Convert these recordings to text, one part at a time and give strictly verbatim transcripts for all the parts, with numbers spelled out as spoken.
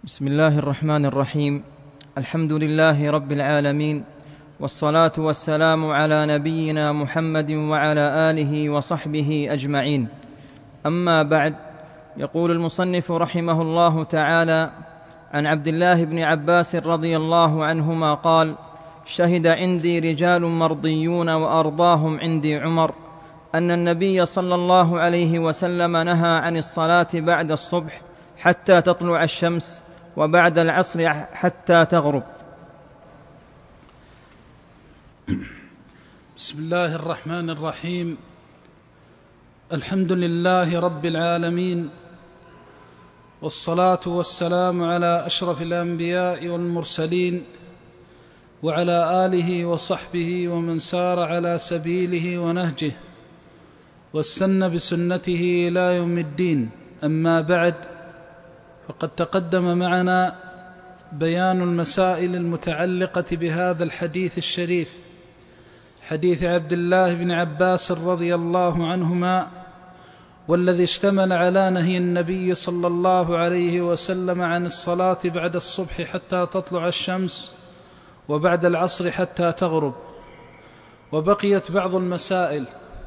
بسم الله الرحمن الرحيم. الحمد لله رب العالمين، والصلاة والسلام على نبينا محمد وعلى آله وصحبه أجمعين. أما بعد، يقول المصنف رحمه الله تعالى: عن عبد الله بن عباس رضي الله عنهما قال: شهد عندي رجال مرضيون وأرضاهم عندي عمر أن النبي صلى الله عليه وسلم نهى عن الصلاة بعد الصبح حتى تطلع الشمس، وبعد العصر حتى تغرب. بسم الله الرحمن الرحيم. الحمد لله رب العالمين، والصلاة والسلام على أشرف الأنبياء والمرسلين، وعلى آله وصحبه ومن سار على سبيله ونهجه واستنى بسنته إلى يوم الدين. أما بعد، فقد تقدم معنا بيان المسائل المتعلقة بهذا الحديث الشريف، حديث عبد الله بن عباس رضي الله عنهما، والذي اشتمل على نهي النبي صلى الله عليه وسلم عن الصلاة بعد الصبح حتى تطلع الشمس، وبعد العصر حتى تغرب. وبقيت بعض المسائل،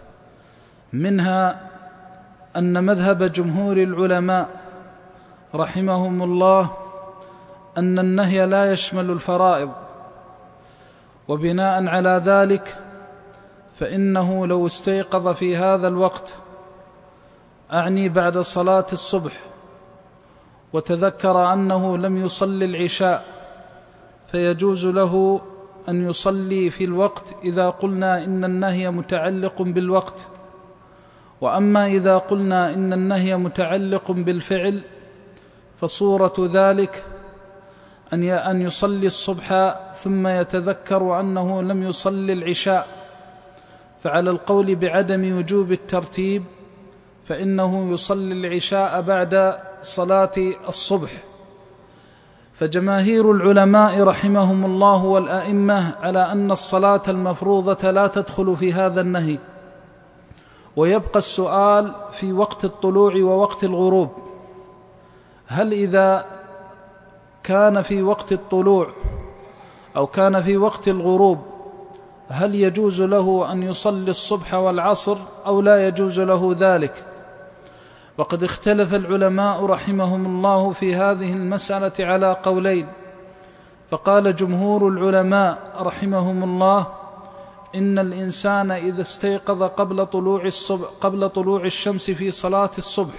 منها أن مذهب جمهور العلماء رحمهم الله أن النهي لا يشمل الفرائض، وبناء على ذلك فإنه لو استيقظ في هذا الوقت، أعني بعد صلاة الصبح، وتذكر أنه لم يصلي العشاء، فيجوز له أن يصلي في الوقت إذا قلنا إن النهي متعلق بالوقت. وأما إذا قلنا إن النهي متعلق بالفعل، فصورة ذلك أن يصلي الصبح ثم يتذكر أنه لم يصلي العشاء، فعلى القول بعدم وجوب الترتيب فإنه يصلي العشاء بعد صلاة الصبح. فجماهير العلماء رحمهم الله والأئمة على أن الصلاة المفروضة لا تدخل في هذا النهي، ويبقى السؤال في وقت الطلوع ووقت الغروب: هل إذا كان في وقت الطلوع أو كان في وقت الغروب هل يجوز له أن يصلي الصبح والعصر أو لا يجوز له ذلك؟ وقد اختلف العلماء رحمهم الله في هذه المسألة على قولين. فقال جمهور العلماء رحمهم الله: إن الإنسان إذا استيقظ قبل طلوع الصبح قبل طلوع الشمس في صلاة الصبح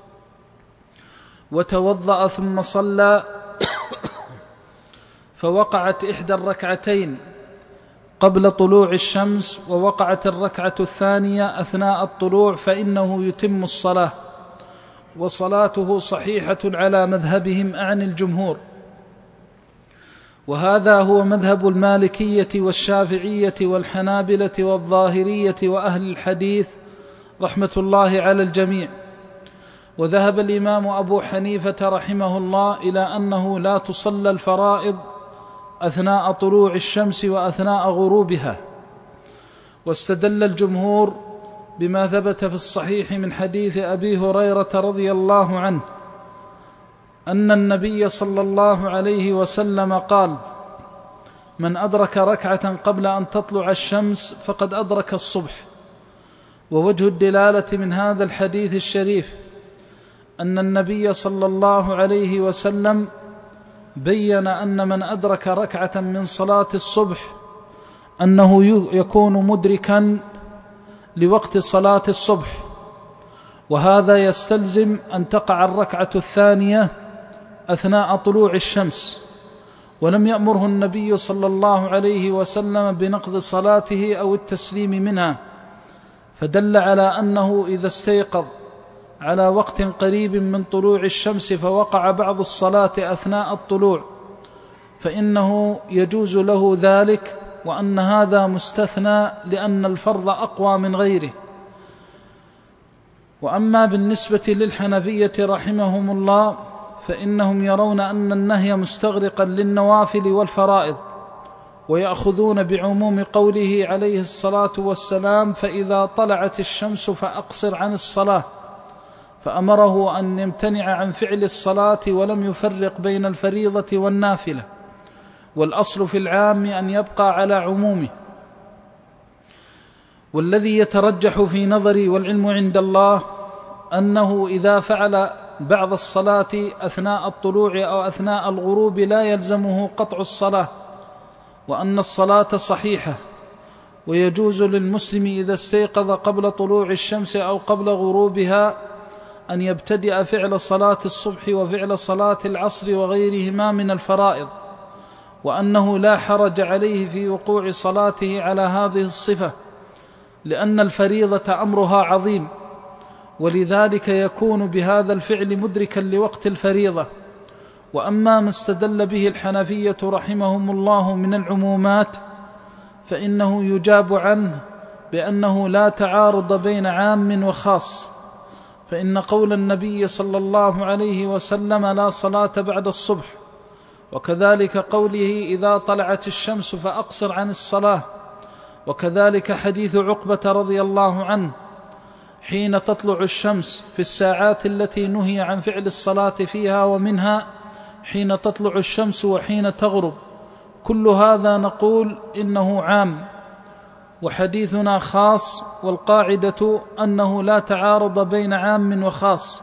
وتوضأ ثم صلى فوقعت إحدى الركعتين قبل طلوع الشمس ووقعت الركعة الثانية أثناء الطلوع، فإنه يتم الصلاة، وصلاته صحيحة على مذهبهم عن الجمهور. وهذا هو مذهب المالكية والشافعية والحنابلة والظاهرية وأهل الحديث رحمة الله على الجميع. وذهب الإمام أبو حنيفة رحمه الله إلى أنه لا تصلى الفرائض أثناء طلوع الشمس وأثناء غروبها. واستدل الجمهور بما ثبت في الصحيح من حديث أبي هريرة رضي الله عنه أن النبي صلى الله عليه وسلم قال: من أدرك ركعة قبل أن تطلع الشمس فقد أدرك الصبح. ووجه الدلالة من هذا الحديث الشريف أن النبي صلى الله عليه وسلم بيّن أن من أدرك ركعة من صلاة الصبح أنه يكون مدركا لوقت صلاة الصبح، وهذا يستلزم أن تقع الركعة الثانية أثناء طلوع الشمس، ولم يأمره النبي صلى الله عليه وسلم بنقض صلاته أو التسليم منها، فدل على أنه إذا استيقظ على وقت قريب من طلوع الشمس فوقع بعض الصلاة أثناء الطلوع فإنه يجوز له ذلك، وأن هذا مستثنى لأن الفرض أقوى من غيره. وأما بالنسبة للحنفية رحمهم الله فإنهم يرون أن النهي مستغرقا للنوافل والفرائض، ويأخذون بعموم قوله عليه الصلاة والسلام: فإذا طلعت الشمس فأقصر عن الصلاة، فأمره أن يمتنع عن فعل الصلاة ولم يفرق بين الفريضة والنافلة، والأصل في العام أن يبقى على عمومه. والذي يترجح في نظري والعلم عند الله أنه إذا فعل بعض الصلاة أثناء الطلوع أو أثناء الغروب لا يلزمه قطع الصلاة، وأن الصلاة صحيحة، ويجوز للمسلم إذا استيقظ قبل طلوع الشمس أو قبل غروبها أن يبتدئ فعل صلاة الصبح وفعل صلاة العصر وغيرهما من الفرائض، وأنه لا حرج عليه في وقوع صلاته على هذه الصفة، لأن الفريضة أمرها عظيم، ولذلك يكون بهذا الفعل مدركا لوقت الفريضة. وأما ما استدل به الحنفية رحمهم الله من العمومات فإنه يجاب عنه بأنه لا تعارض بين عام وخاص، فإن قول النبي صلى الله عليه وسلم لا صلاة بعد الصبح، وكذلك قوله إذا طلعت الشمس فأقصر عن الصلاة، وكذلك حديث عقبة رضي الله عنه حين تطلع الشمس في الساعات التي نهي عن فعل الصلاة فيها، ومنها حين تطلع الشمس وحين تغرب، كل هذا نقول إنه عام وحديثنا خاص، والقاعدة أنه لا تعارض بين عام وخاص،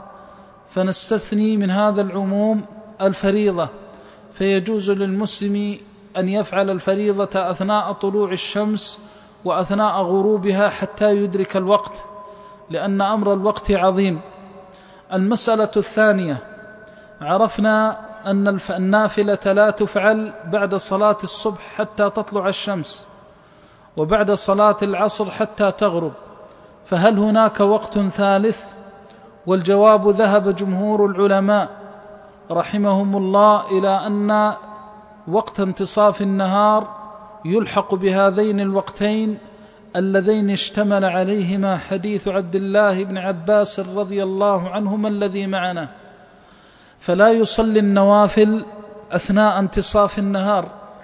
فنستثني من هذا العموم الفريضة، فيجوز للمسلم أن يفعل الفريضة أثناء طلوع الشمس وأثناء غروبها حتى يدرك الوقت، لأن أمر الوقت عظيم. المسألة الثانية، عرفنا أن النافلة لا تفعل بعد صلاة الصبح حتى تطلع الشمس، وبعد صلاة العصر حتى تغرب، فهل هناك وقت ثالث؟ والجواب ذهب جمهور العلماء رحمهم الله إلى أن وقت انتصاف النهار يلحق بهذين الوقتين اللذين اشتمل عليهما حديث عبد الله بن عباس رضي الله عنهما الذي معنا، فلا يصلي النوافل أثناء انتصاف النهار،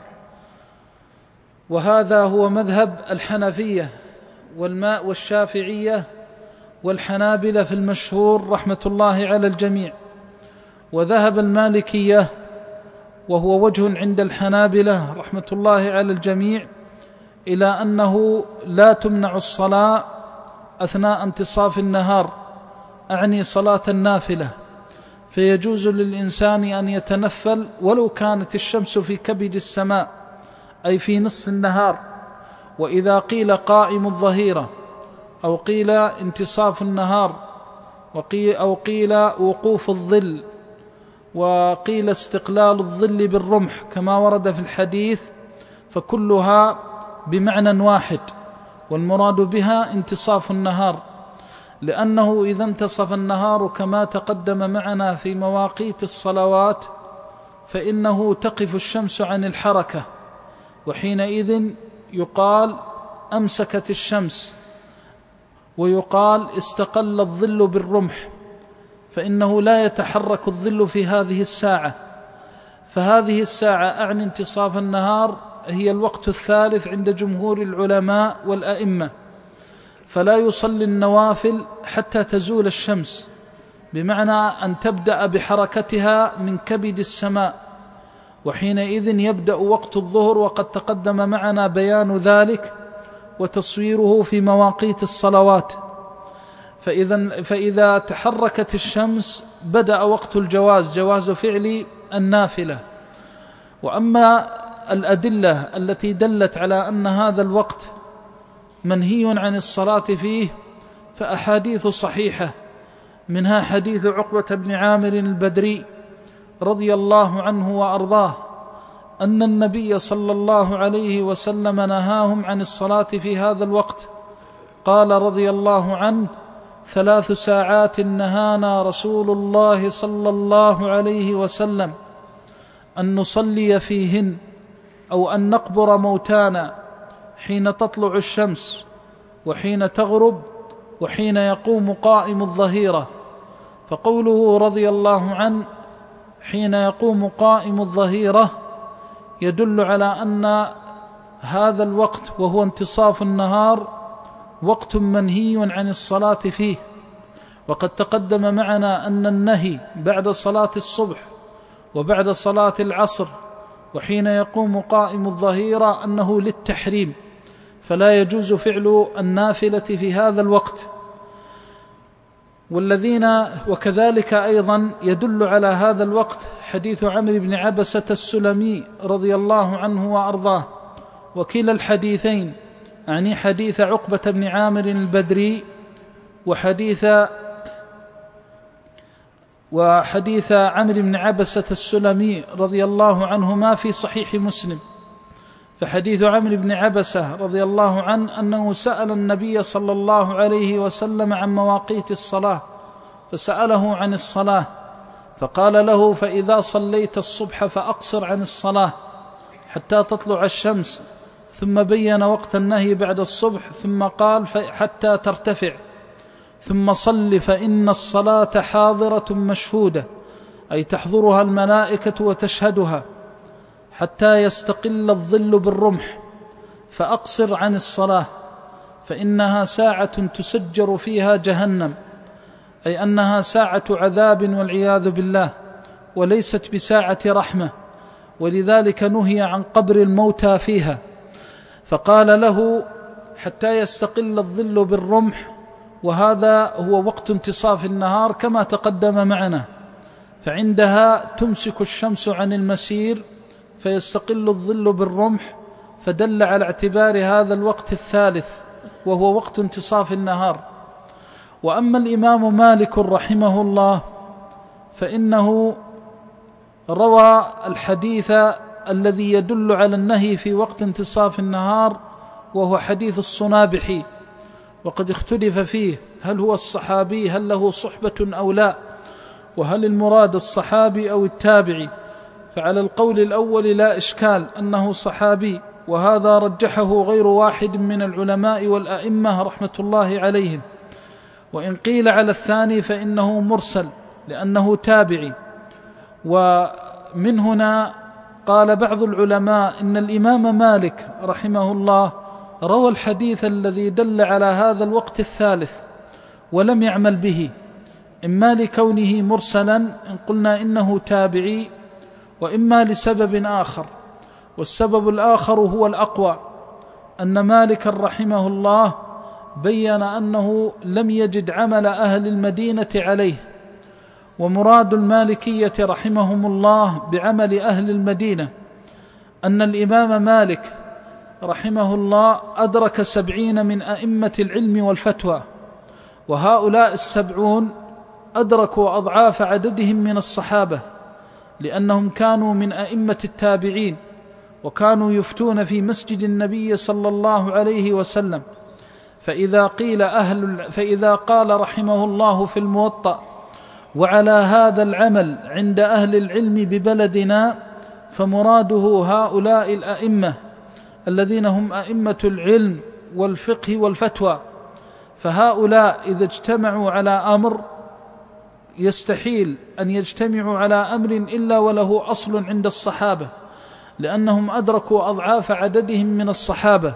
وهذا هو مذهب الحنفية والماء والشافعية والحنابلة في المشهور رحمة الله على الجميع. وذهب المالكية وهو وجه عند الحنابلة رحمة الله على الجميع إلى أنه لا تمنع الصلاة أثناء انتصاف النهار، أعني صلاة النافلة، فيجوز للإنسان أن يتنفل ولو كانت الشمس في كبد السماء، أي في نصف النهار. وإذا قيل قائم الظهيرة أو قيل انتصاف النهار أو قيل وقوف الظل وقيل استقلال الظل بالرمح كما ورد في الحديث، فكلها بمعنى واحد، والمراد بها انتصاف النهار، لأنه إذا انتصف النهار كما تقدم معنا في مواقيت الصلوات فإنه تقف الشمس عن الحركة، وحينئذ يقال أمسكت الشمس، ويقال استقل الظل بالرمح، فإنه لا يتحرك الظل في هذه الساعة. فهذه الساعة أعني انتصاف النهار هي الوقت الثالث عند جمهور العلماء والأئمة، فلا يصلي النوافل حتى تزول الشمس، بمعنى أن تبدأ بحركتها من كبد السماء، وحينئذ يبدأ وقت الظهر، وقد تقدم معنا بيان ذلك وتصويره في مواقيت الصلوات. فإذا, فإذا تحركت الشمس بدأ وقت الجواز، جواز فعل النافلة. وأما الأدلة التي دلت على أن هذا الوقت منهي عن الصلاة فيه فأحاديث صحيحة، منها حديث عقبة بن عامر البدري رضي الله عنه وأرضاه أن النبي صلى الله عليه وسلم نهاهم عن الصلاة في هذا الوقت، قال رضي الله عنه: ثلاث ساعات نهانا رسول الله صلى الله عليه وسلم أن نصلي فيهن أو أن نقبر موتانا، حين تطلع الشمس وحين تغرب وحين يقوم قائم الظهيرة. فقوله رضي الله عنه حين يقوم قائم الظهيرة يدل على أن هذا الوقت وهو انتصاف النهار وقت منهي عن الصلاة فيه، وقد تقدم معنا أن النهي بعد صلاة الصبح وبعد صلاة العصر وحين يقوم قائم الظهيرة أنه للتحريم، فلا يجوز فعل النافلة في هذا الوقت. والذين وكذلك أيضا يدل على هذا الوقت حديث عمرو بن عبسة السلمي رضي الله عنه وأرضاه، وكلا الحديثين يعني حديث عقبة بن عامر البدري وحديث وحديث عمرو بن عبسة السلمي رضي الله عنهما في صحيح مسلم. فحديث عمرو بن عبسة رضي الله عنه أنه سأل النبي صلى الله عليه وسلم عن مواقيت الصلاة، فسأله عن الصلاة فقال له: فإذا صليت الصبح فأقصر عن الصلاة حتى تطلع الشمس، ثم بين وقت النهي بعد الصبح ثم قال: حتى ترتفع، ثم صل فإن الصلاة حاضرة مشهودة، أي تحضرها الملائكة وتشهدها، حتى يستقل الظل بالرمح، فأقصر عن الصلاة فإنها ساعة تسجر فيها جهنم، أي أنها ساعة عذاب والعياذ بالله، وليست بساعة رحمة، ولذلك نهي عن قبر الموتى فيها. فقال له: حتى يستقل الظل بالرمح، وهذا هو وقت انتصاف النهار كما تقدم معنا، فعندها تمسك الشمس عن المسير فيستقل الظل بالرمح، فدل على اعتبار هذا الوقت الثالث وهو وقت انتصاف النهار. وأما الإمام مالك رحمه الله فإنه روى الحديث الذي يدل على النهي في وقت انتصاف النهار، وهو حديث الصنابحي، وقد اختلف فيه هل هو الصحابي، هل له صحبة أو لا، وهل المراد الصحابي أو التابعي. فعلى القول الأول لا إشكال أنه صحابي، وهذا رجحه غير واحد من العلماء والأئمة رحمة الله عليهم. وإن قيل على الثاني فإنه مرسل لأنه تابعي. ومن هنا قال بعض العلماء إن الإمام مالك رحمه الله روى الحديث الذي دل على هذا الوقت الثالث ولم يعمل به، إما لكونه مرسلا إن قلنا إنه تابعي، وإما لسبب آخر. والسبب الآخر هو الأقوى، أن مالك رحمه الله بين أنه لم يجد عمل أهل المدينة عليه، ومراد المالكية رحمهم الله بعمل أهل المدينة أن الإمام مالك رحمه الله أدرك سبعين من أئمة العلم والفتوى، وهؤلاء السبعون أدركوا أضعاف عددهم من الصحابة، لأنهم كانوا من أئمة التابعين، وكانوا يفتون في مسجد النبي صلى الله عليه وسلم. فإذا قيل أهل فإذا قال رحمه الله في الموطأ: وعلى هذا العمل عند أهل العلم ببلدنا، فمراده هؤلاء الأئمة الذين هم أئمة العلم والفقه والفتوى. فهؤلاء إذا اجتمعوا على أمر يستحيل أن يجتمعوا على أمر إلا وله أصل عند الصحابة، لأنهم أدركوا أضعاف عددهم من الصحابة.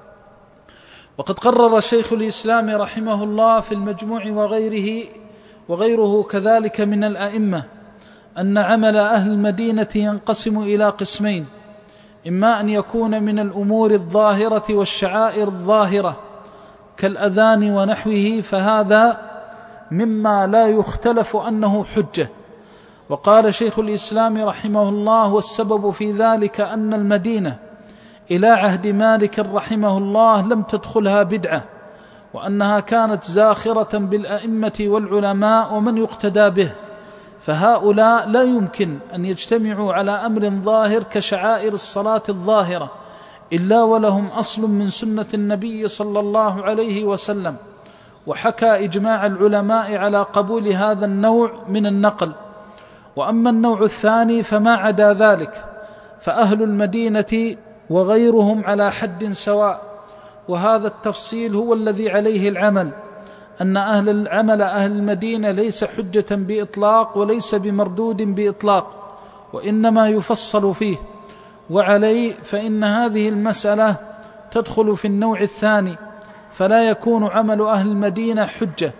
وقد قرر شيخ الإسلام رحمه الله في المجموع وغيره وغيره كذلك من الأئمة أن عمل أهل المدينة ينقسم إلى قسمين: إما أن يكون من الأمور الظاهرة والشعائر الظاهرة كالأذان ونحوه، فهذا مما لا يختلف أنه حجة. وقال شيخ الإسلام رحمه الله: والسبب في ذلك أن المدينة إلى عهد مالك رحمه الله لم تدخلها بدعة، وأنها كانت زاخرة بالأئمة والعلماء ومن يقتدى به، فهؤلاء لا يمكن أن يجتمعوا على أمر ظاهر كشعائر الصلاة الظاهرة إلا ولهم أصل من سنة النبي صلى الله عليه وسلم. وحكى إجماع العلماء على قبول هذا النوع من النقل. وأما النوع الثاني فما عدا ذلك فأهل المدينة وغيرهم على حد سواء، وهذا التفصيل هو الذي عليه العمل، أن أهل العمل أهل المدينة ليس حجة بإطلاق وليس بمردود بإطلاق، وإنما يفصل فيه. وعليه فإن هذه المسألة تدخل في النوع الثاني، فلا يكون عمل أهل المدينة حجة،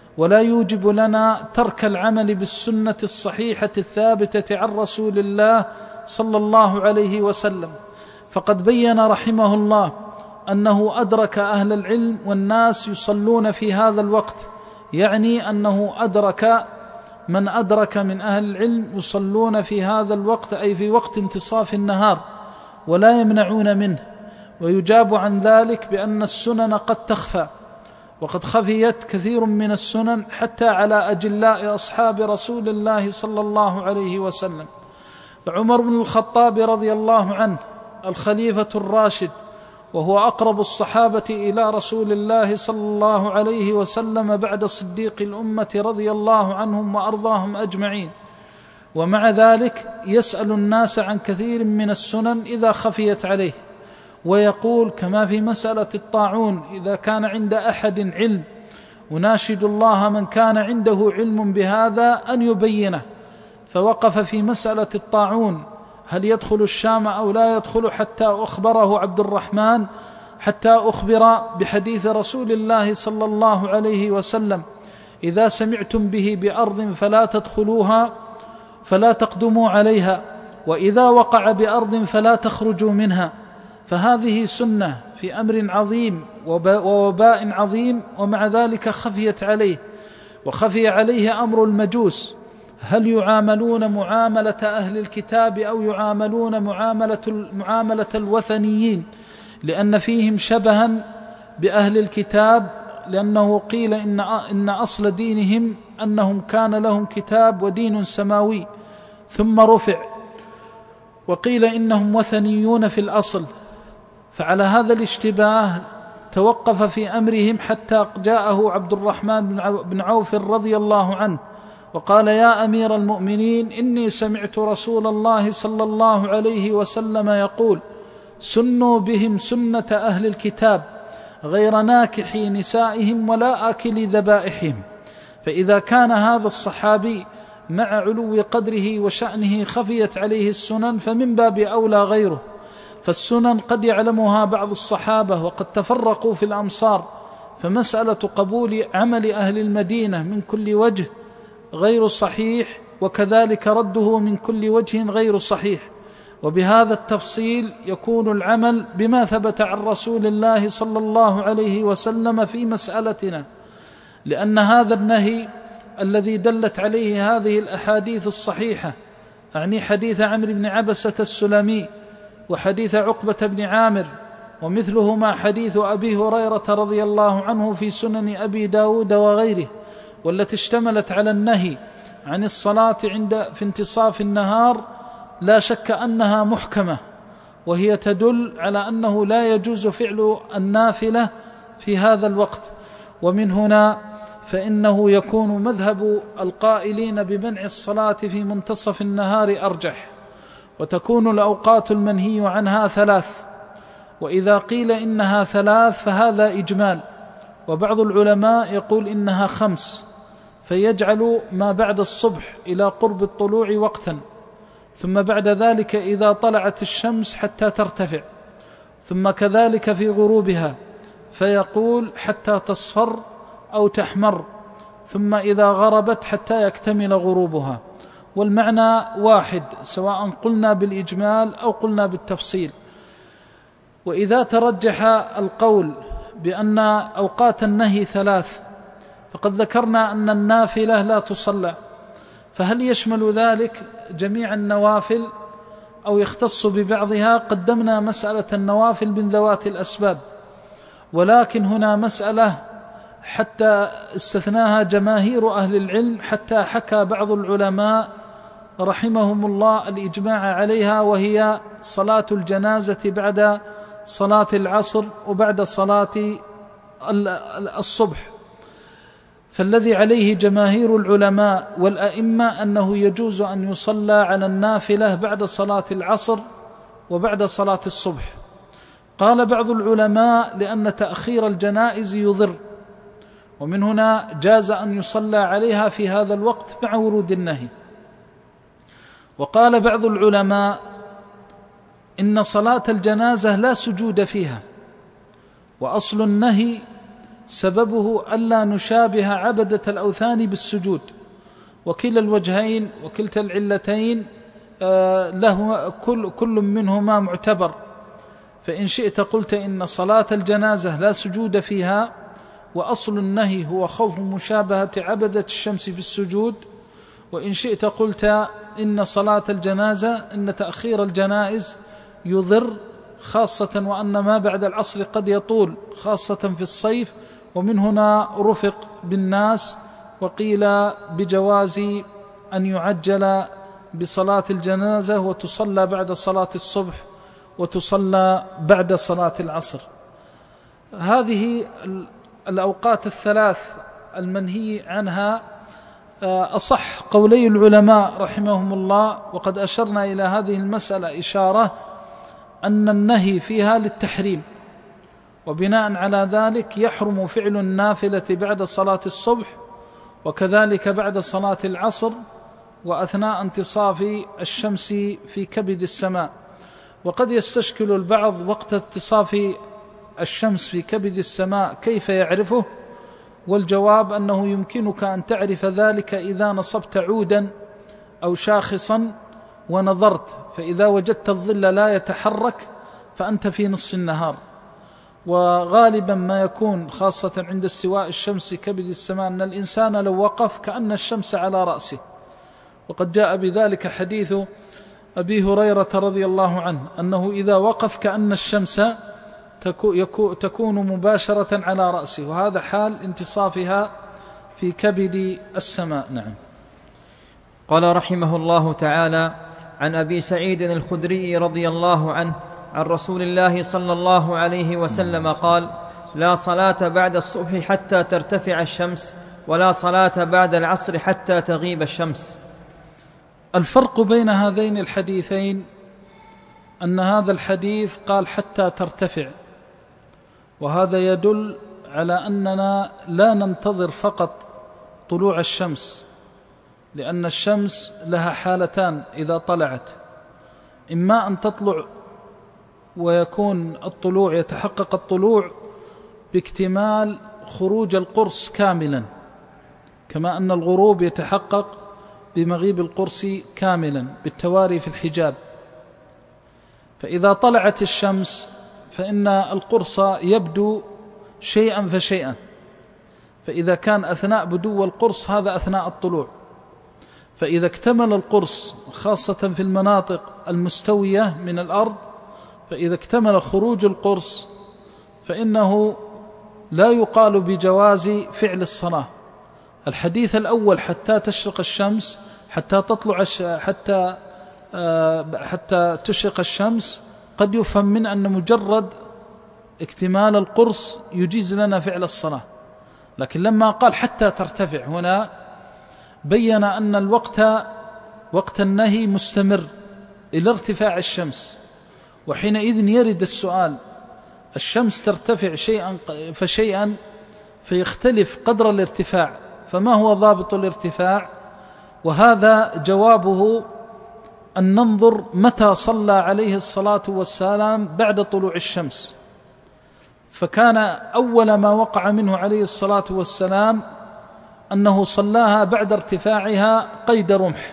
ولا يوجب لنا ترك العمل بالسنة الصحيحة الثابتة عن رسول الله صلى الله عليه وسلم. فقد بين رحمه الله أنه أدرك أهل العلم والناس يصلون في هذا الوقت، يعني أنه أدرك من أدرك من أهل العلم يصلون في هذا الوقت، أي في وقت انتصاف النهار، ولا يمنعون منه. ويجاب عن ذلك بأن السنن قد تخفى، وقد خفيت كثير من السنن حتى على أجلاء أصحاب رسول الله صلى الله عليه وسلم. فعمر بن الخطاب رضي الله عنه الخليفة الراشد، وهو أقرب الصحابة إلى رسول الله صلى الله عليه وسلم بعد صديق الأمة رضي الله عنهم وأرضاهم أجمعين، ومع ذلك يسأل الناس عن كثير من السنن إذا خفيت عليه، ويقول كما في مسألة الطاعون: إذا كان عند أحد علم وناشد الله من كان عنده علم بهذا أن يبينه. فوقف في مسألة الطاعون هل يدخل الشام أو لا يدخل، حتى أخبره عبد الرحمن حتى أخبر بحديث رسول الله صلى الله عليه وسلم: إذا سمعتم به بأرض فلا تدخلوها فلا تقدموا عليها، وإذا وقع بأرض فلا تخرجوا منها. فهذه سنة في أمر عظيم ووباء عظيم، ومع ذلك خفيت عليه، وخفي عليه أمر المجوس: هل يعاملون معاملة أهل الكتاب أو يعاملون معاملة, معاملة الوثنيين، لأن فيهم شبها بأهل الكتاب، لأنه قيل إن, إن أصل دينهم أنهم كان لهم كتاب ودين سماوي ثم رفع، وقيل إنهم وثنيون في الأصل. فعلى هذا الاشتباه توقف في أمرهم حتى جاءه عبد الرحمن بن عوف رضي الله عنه وقال: يا أمير المؤمنين، إني سمعت رسول الله صلى الله عليه وسلم يقول: سنوا بهم سنة أهل الكتاب غير ناكحي نسائهم ولا آكل ذبائحهم. فإذا كان هذا الصحابي مع علو قدره وشأنه خفيت عليه السنن، فمن باب أولى غيره. فالسنن قد يعلمها بعض الصحابة وقد تفرقوا في الأمصار، فمسألة قبول عمل أهل المدينة من كل وجه غير صحيح، وكذلك رده من كل وجه غير صحيح. وبهذا التفصيل يكون العمل بما ثبت عن رسول الله صلى الله عليه وسلم في مسألتنا، لأن هذا النهي الذي دلت عليه هذه الأحاديث الصحيحة، أعني حديث عمرو بن عبسة السلمي وحديث عقبة بن عامر، ومثلهما حديث أبي هريرة رضي الله عنه في سنن أبي داود وغيره، والتي اشتملت على النهي عن الصلاة عند في انتصاف النهار، لا شك أنها محكمة، وهي تدل على أنه لا يجوز فعل النافلة في هذا الوقت. ومن هنا فإنه يكون مذهب القائلين بمنع الصلاة في منتصف النهار أرجح، وتكون الأوقات المنهي عنها ثلاث، وإذا قيل إنها ثلاث فهذا إجمال، وبعض العلماء يقول إنها خمس، فيجعل ما بعد الصبح إلى قرب الطلوع وقتا، ثم بعد ذلك إذا طلعت الشمس حتى ترتفع، ثم كذلك في غروبها، فيقول حتى تصفر أو تحمر، ثم إذا غربت حتى يكتمل غروبها. والمعنى واحد سواء قلنا بالإجمال أو قلنا بالتفصيل. وإذا ترجح القول بأن أوقات النهي ثلاث، فقد ذكرنا أن النافلة لا تصلى، فهل يشمل ذلك جميع النوافل أو يختص ببعضها؟ قدمنا مسألة النوافل من ذوات الأسباب، ولكن هنا مسألة حتى استثناها جماهير أهل العلم، حتى حكى بعض العلماء رحمهم الله الإجماع عليها، وهي صلاة الجنازة بعد صلاة العصر وبعد صلاة الصبح. فالذي عليه جماهير العلماء والأئمة أنه يجوز أن يصلى على النافلة بعد صلاة العصر وبعد صلاة الصبح. قال بعض العلماء لأن تأخير الجنائز يضر، ومن هنا جاز أن يصلى عليها في هذا الوقت مع ورود النهي. وقال بعض العلماء إن صلاة الجنازة لا سجود فيها، وأصل النهي سببه ألا نشابه عبدة الأوثان بالسجود، وكلا الوجهين وكلتا العلتين له كل, كل منهما معتبر. فإن شئت قلت إن صلاة الجنازة لا سجود فيها، وأصل النهي هو خوف مشابهة عبدة الشمس بالسجود. وإن شئت قلت إن صلاة الجنازة إن تأخير الجنائز يضر، خاصة وأن ما بعد العصر قد يطول خاصة في الصيف، ومن هنا رفق بالناس وقيل بجواز أن يعجل بصلاة الجنازة وتصلى بعد صلاة الصبح وتصلى بعد صلاة العصر. هذه الأوقات الثلاث المنهي عنها أصح قولي العلماء رحمهم الله، وقد أشرنا إلى هذه المسألة إشارة أن النهي فيها للتحريم، وبناء على ذلك يحرم فعل النافلة بعد صلاة الصبح، وكذلك بعد صلاة العصر، وأثناء انتصاف الشمس في كبد السماء. وقد يستشكل البعض وقت انتصاف الشمس في كبد السماء كيف يعرفه، والجواب أنه يمكنك أن تعرف ذلك إذا نصبت عودا أو شاخصا ونظرت، فإذا وجدت الظل لا يتحرك فأنت في نصف النهار. وغالبا ما يكون خاصة عند استواء الشمس كبد السماء أن الإنسان لو وقف كأن الشمس على رأسه، وقد جاء بذلك حديث أبي هريرة رضي الله عنه أنه إذا وقف كأن الشمس تكون مباشرة على رأسه، وهذا حال انتصافها في كبد السماء. نعم. قال رحمه الله تعالى: عن أبي سعيد الخدري رضي الله عنه عن رسول الله صلى الله عليه وسلم قال: لا صلاة بعد الصبح حتى ترتفع الشمس، ولا صلاة بعد العصر حتى تغيب الشمس. الفرق بين هذين الحديثين أن هذا الحديث قال حتى ترتفع، وهذا يدل على أننا لا ننتظر فقط طلوع الشمس، لأن الشمس لها حالتان إذا طلعت: إما أن تطلع ويكون الطلوع يتحقق الطلوع باكتمال خروج القرص كاملا، كما أن الغروب يتحقق بمغيب القرص كاملا بالتواري في الحجاب. فإذا طلعت الشمس فإن القرص يبدو شيئا فشيئا، فإذا كان أثناء بدو القرص هذا أثناء الطلوع، فإذا اكتمل القرص خاصة في المناطق المستوية من الأرض، فإذا اكتمل خروج القرص فإنه لا يقال بجواز فعل الصلاة. الحديث الأول حتى تشرق الشمس، حتى تطلع حتى حتى تشرق الشمس، قد يفهم من أن مجرد اكتمال القرص يجيز لنا فعل الصلاة، لكن لما قال حتى ترتفع هنا بين أن الوقت وقت النهي مستمر إلى ارتفاع الشمس. وحينئذ يرد السؤال: الشمس ترتفع شيئا فشيئا فيختلف قدر الارتفاع، فما هو ضابط الارتفاع؟ وهذا جوابه أن ننظر متى صلى عليه الصلاة والسلام بعد طلوع الشمس. فكان أول ما وقع منه عليه الصلاة والسلام أنه صلاها بعد ارتفاعها قيد رمح،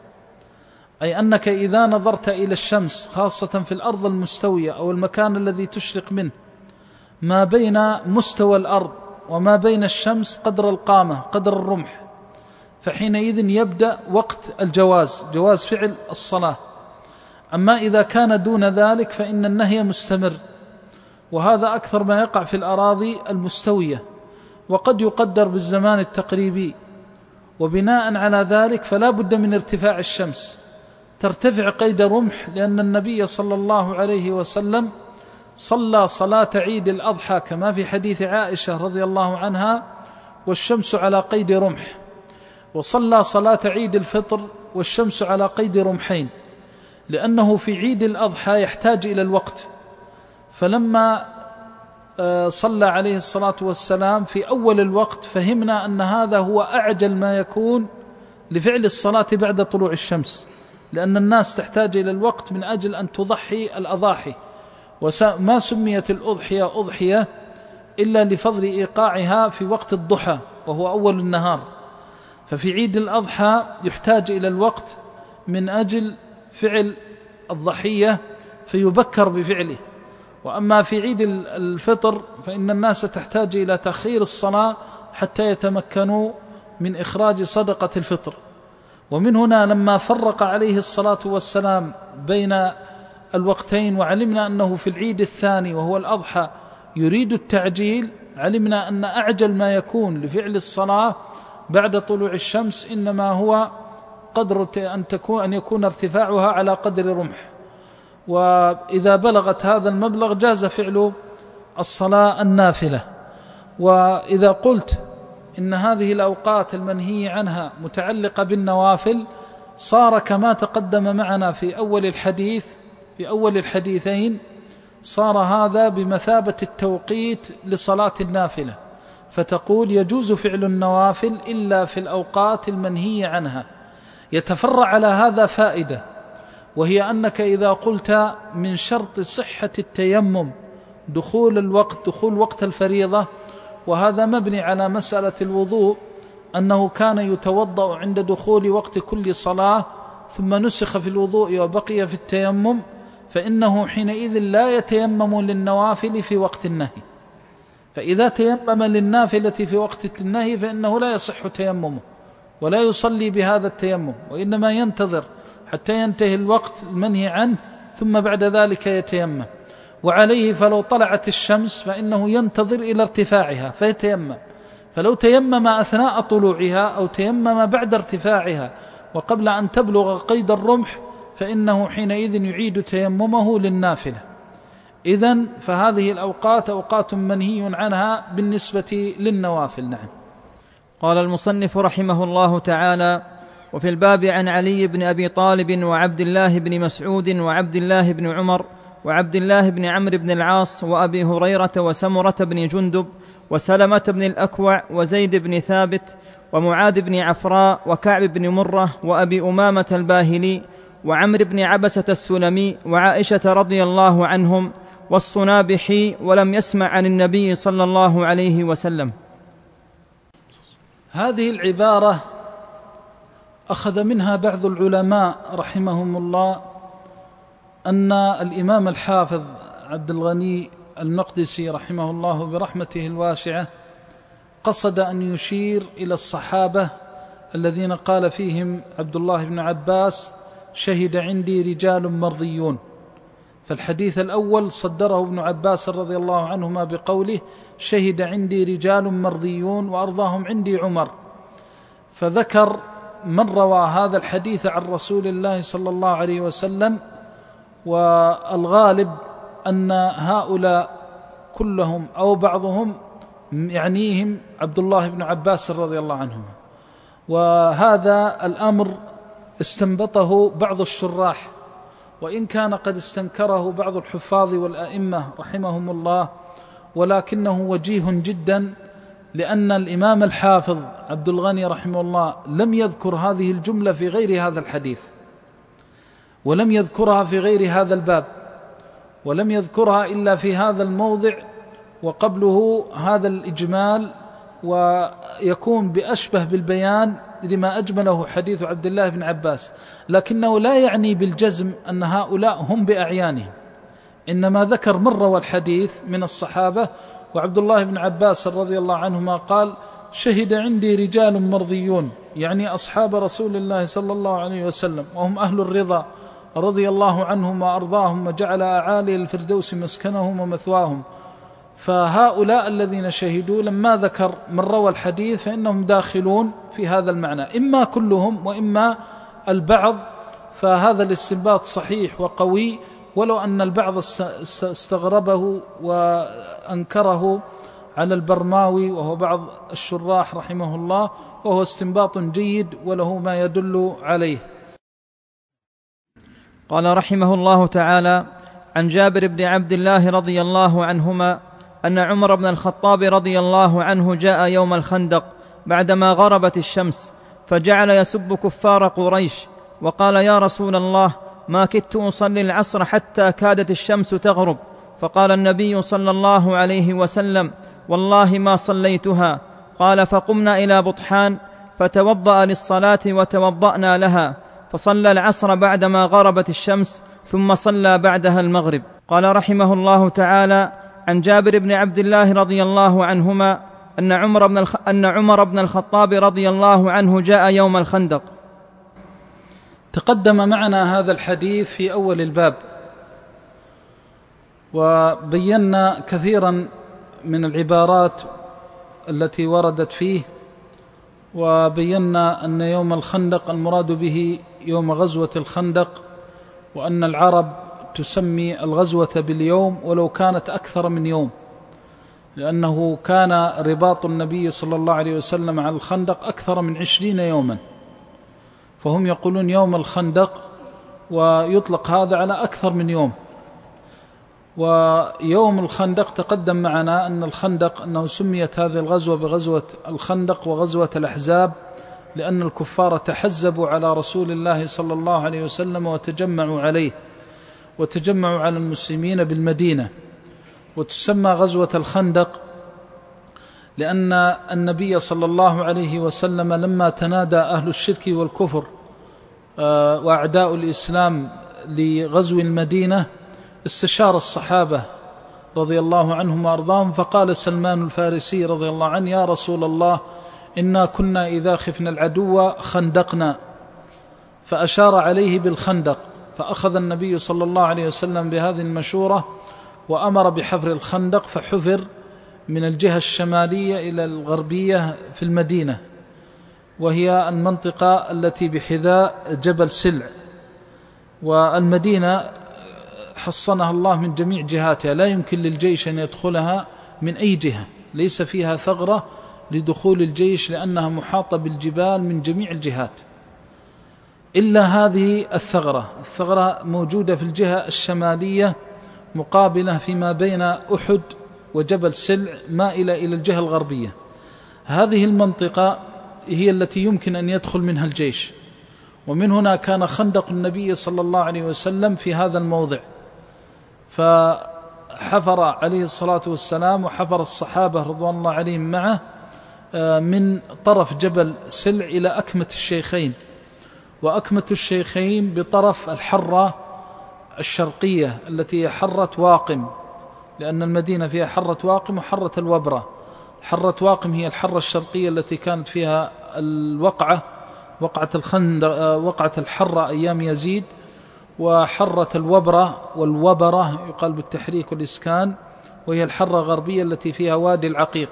أي أنك إذا نظرت إلى الشمس خاصة في الأرض المستوية أو المكان الذي تشرق منه ما بين مستوى الأرض وما بين الشمس قدر القامة قدر الرمح، فحينئذ يبدأ وقت الجواز، جواز فعل الصلاة. أما إذا كان دون ذلك فإن النهي مستمر، وهذا أكثر ما يقع في الأراضي المستوية، وقد يقدر بالزمان التقريبي. وبناء على ذلك فلا بد من ارتفاع الشمس، ترتفع قيد رمح، لأن النبي صلى الله عليه وسلم صلى صلاة عيد الأضحى كما في حديث عائشة رضي الله عنها والشمس على قيد رمح، وصلى صلاة عيد الفطر والشمس على قيد رمحين، لأنه في عيد الأضحى يحتاج إلى الوقت. فلما صلى عليه الصلاة والسلام في أول الوقت فهمنا أن هذا هو أعجل ما يكون لفعل الصلاة بعد طلوع الشمس، لأن الناس تحتاج إلى الوقت من أجل أن تضحي الأضاحي. وما سميت الأضحية أضحية إلا لفضل إيقاعها في وقت الضحى وهو أول النهار، ففي عيد الأضحى يحتاج إلى الوقت من أجل فعل الضحية فيبكر بفعله. وأما في عيد الفطر فإن الناس تحتاج إلى تأخير الصلاة حتى يتمكنوا من إخراج صدقة الفطر. ومن هنا لما فرق عليه الصلاة والسلام بين الوقتين وعلمنا أنه في العيد الثاني وهو الأضحى يريد التعجيل، علمنا أن أعجل ما يكون لفعل الصلاة بعد طلوع الشمس إنما هو قدر أن تكون أن يكون ارتفاعها على قدر رمح، وإذا بلغت هذا المبلغ جاز فعل الصلاة النافلة. وإذا قلت إن هذه الأوقات المنهي عنها متعلقة بالنوافل صار كما تقدم معنا في أول الحديث في أول الحديثين صار هذا بمثابة التوقيت لصلاة النافلة، فتقول يجوز فعل النوافل إلا في الأوقات المنهي عنها. يتفرع على هذا فائدة، وهي أنك إذا قلت من شرط صحة التيمم دخول الوقت دخول وقت الفريضة، وهذا مبني على مسألة الوضوء أنه كان يتوضأ عند دخول وقت كل صلاة ثم نسخ في الوضوء وبقي في التيمم، فإنه حينئذ لا يتيمم للنوافل في وقت النهي. فإذا تيمم للنافلة في وقت النهي فإنه لا يصح تيممه ولا يصلي بهذا التيمم، وإنما ينتظر حتى ينتهي الوقت المنهي عنه ثم بعد ذلك يتيمم. وعليه فلو طلعت الشمس فإنه ينتظر إلى ارتفاعها فيتيمم، فلو تيمم أثناء طلوعها أو تيمم بعد ارتفاعها وقبل أن تبلغ قيد الرمح فإنه حينئذ يعيد تيممه للنافلة. إذن فهذه الأوقات أوقات منهي عنها بالنسبة للنوافل. نعم. قال المصنف رحمه الله تعالى: وفي الباب عن علي بن أبي طالب وعبد الله بن مسعود وعبد الله بن عمر وعبد الله بن عمرو بن العاص وأبي هريرة وسمرة بن جندب وسلمة بن الأكوع وزيد بن ثابت ومعاذ بن عفراء وكعب بن مرة وأبي أمامة الباهلي وعمرو بن عبسة السلمي وعائشة رضي الله عنهم والصنابحي، ولم يسمع عن النبي صلى الله عليه وسلم. هذه العبارة أخذ منها بعض العلماء رحمهم الله أن الإمام الحافظ عبد الغني المقدسي رحمه الله برحمته الواسعة قصد أن يشير إلى الصحابة الذين قال فيهم عبد الله بن عباس: شهد عندي رجال مرضيون. فالحديث الأول صدره ابن عباس رضي الله عنهما بقوله: شهد عندي رجال مرضيون وأرضاهم عندي عمر. فذكر من روى هذا الحديث عن رسول الله صلى الله عليه وسلم، والغالب أن هؤلاء كلهم أو بعضهم يعنيهم عبد الله بن عباس رضي الله عنهما. وهذا الأمر استنبطه بعض الشراح، وإن كان قد استنكره بعض الحفاظ والأئمة رحمهم الله، ولكنه وجيه جدا، لأن الإمام الحافظ عبد الغني رحمه الله لم يذكر هذه الجملة في غير هذا الحديث، ولم يذكرها في غير هذا الباب، ولم يذكرها إلا في هذا الموضع وقبله هذا الإجمال، ويكون بأشبه بالبيان لما أجمله حديث عبد الله بن عباس. لكنه لا يعني بالجزم أن هؤلاء هم بأعيانهم، إنما ذكر من روى الحديث من الصحابة. وعبد الله بن عباس رضي الله عنهما قال: شهد عندي رجال مرضيون، يعني أصحاب رسول الله صلى الله عليه وسلم، وهم أهل الرضا رضي الله عنهم وأرضاهم، وجعل أعالي الفردوس مسكنهم ومثواهم. فهؤلاء الذين شهدوا لما ذكر من روى الحديث فإنهم داخلون في هذا المعنى، إما كلهم وإما البعض. فهذا الاستنباط صحيح وقوي، ولو أن البعض استغربه وأنكره على البرماوي وهو بعض الشراح رحمه الله، وهو استنباط جيد وله ما يدل عليه. قال رحمه الله تعالى: عن جابر بن عبد الله رضي الله عنهما أن عمر بن الخطاب رضي الله عنه جاء يوم الخندق بعدما غربت الشمس، فجعل يسب كفار قريش، وقال: يا رسول الله، ما كدت أصلي العصر حتى كادت الشمس تغرب. فقال النبي صلى الله عليه وسلم: والله ما صليتها. قال: فقمنا إلى بطحان فتوضأ للصلاة وتوضأنا لها، فصلى العصر بعدما غربت الشمس، ثم صلى بعدها المغرب. قال رحمه الله تعالى: عن جابر بن عبد الله رضي الله عنهما أن عمر بن, الخ... أن عمر بن الخطاب رضي الله عنه جاء يوم الخندق. تقدم معنا هذا الحديث في أول الباب، وبينا كثيرا من العبارات التي وردت فيه، وبينا أن يوم الخندق المراد به يوم غزوة الخندق، وأن العرب تسمي الغزوة باليوم ولو كانت أكثر من يوم، لأنه كان رباط النبي صلى الله عليه وسلم على الخندق أكثر من عشرين يوما، فهم يقولون يوم الخندق، ويطلق هذا على أكثر من يوم. ويوم الخندق تقدم معنا أن الخندق أنه سميت هذه الغزوة بغزوة الخندق وغزوة الأحزاب، لأن الكفار تحزبوا على رسول الله صلى الله عليه وسلم وتجمعوا عليه، وتجمعوا على المسلمين بالمدينة. وتسمى غزوة الخندق لأن النبي صلى الله عليه وسلم لما تنادى أهل الشرك والكفر وأعداء الإسلام لغزو المدينة استشار الصحابة رضي الله عنهم وأرضاهم، فقال سلمان الفارسي رضي الله عنه: يا رسول الله، إنا كنا إذا خفنا العدو خندقنا، فأشار عليه بالخندق، فأخذ النبي صلى الله عليه وسلم بهذه المشورة وأمر بحفر الخندق، فحفر من الجهة الشمالية إلى الغربية في المدينة، وهي المنطقة التي بحذاء جبل سلع. والمدينة حصنها الله من جميع جهاتها، لا يمكن للجيش أن يدخلها من أي جهة، ليس فيها ثغرة لدخول الجيش لأنها محاطة بالجبال من جميع الجهات، إلا هذه الثغرة. الثغرة موجودة في الجهة الشمالية مقابلة فيما بين أحد وجبل سلع مائلة إلى الجهة الغربية. هذه المنطقة هي التي يمكن أن يدخل منها الجيش، ومن هنا كان خندق النبي صلى الله عليه وسلم في هذا الموضع. فحفر عليه الصلاة والسلام وحفر الصحابة رضوان الله عليهم معه من طرف جبل سلع إلى أكمة الشيخين، وأكمة الشيخين بطرف الحرة الشرقية التي هي حرة واقم، لأن المدينة فيها حرة واقم وحرة الوبرة. حرة واقم هي الحرة الشرقية التي كانت فيها الوقعة، وقعة الخندق، وقعة الحرة أيام يزيد، وحرة الوبرة والوبرة يقال بالتحريك والإسكان، وهي الحرة الغربية التي فيها وادي العقيق.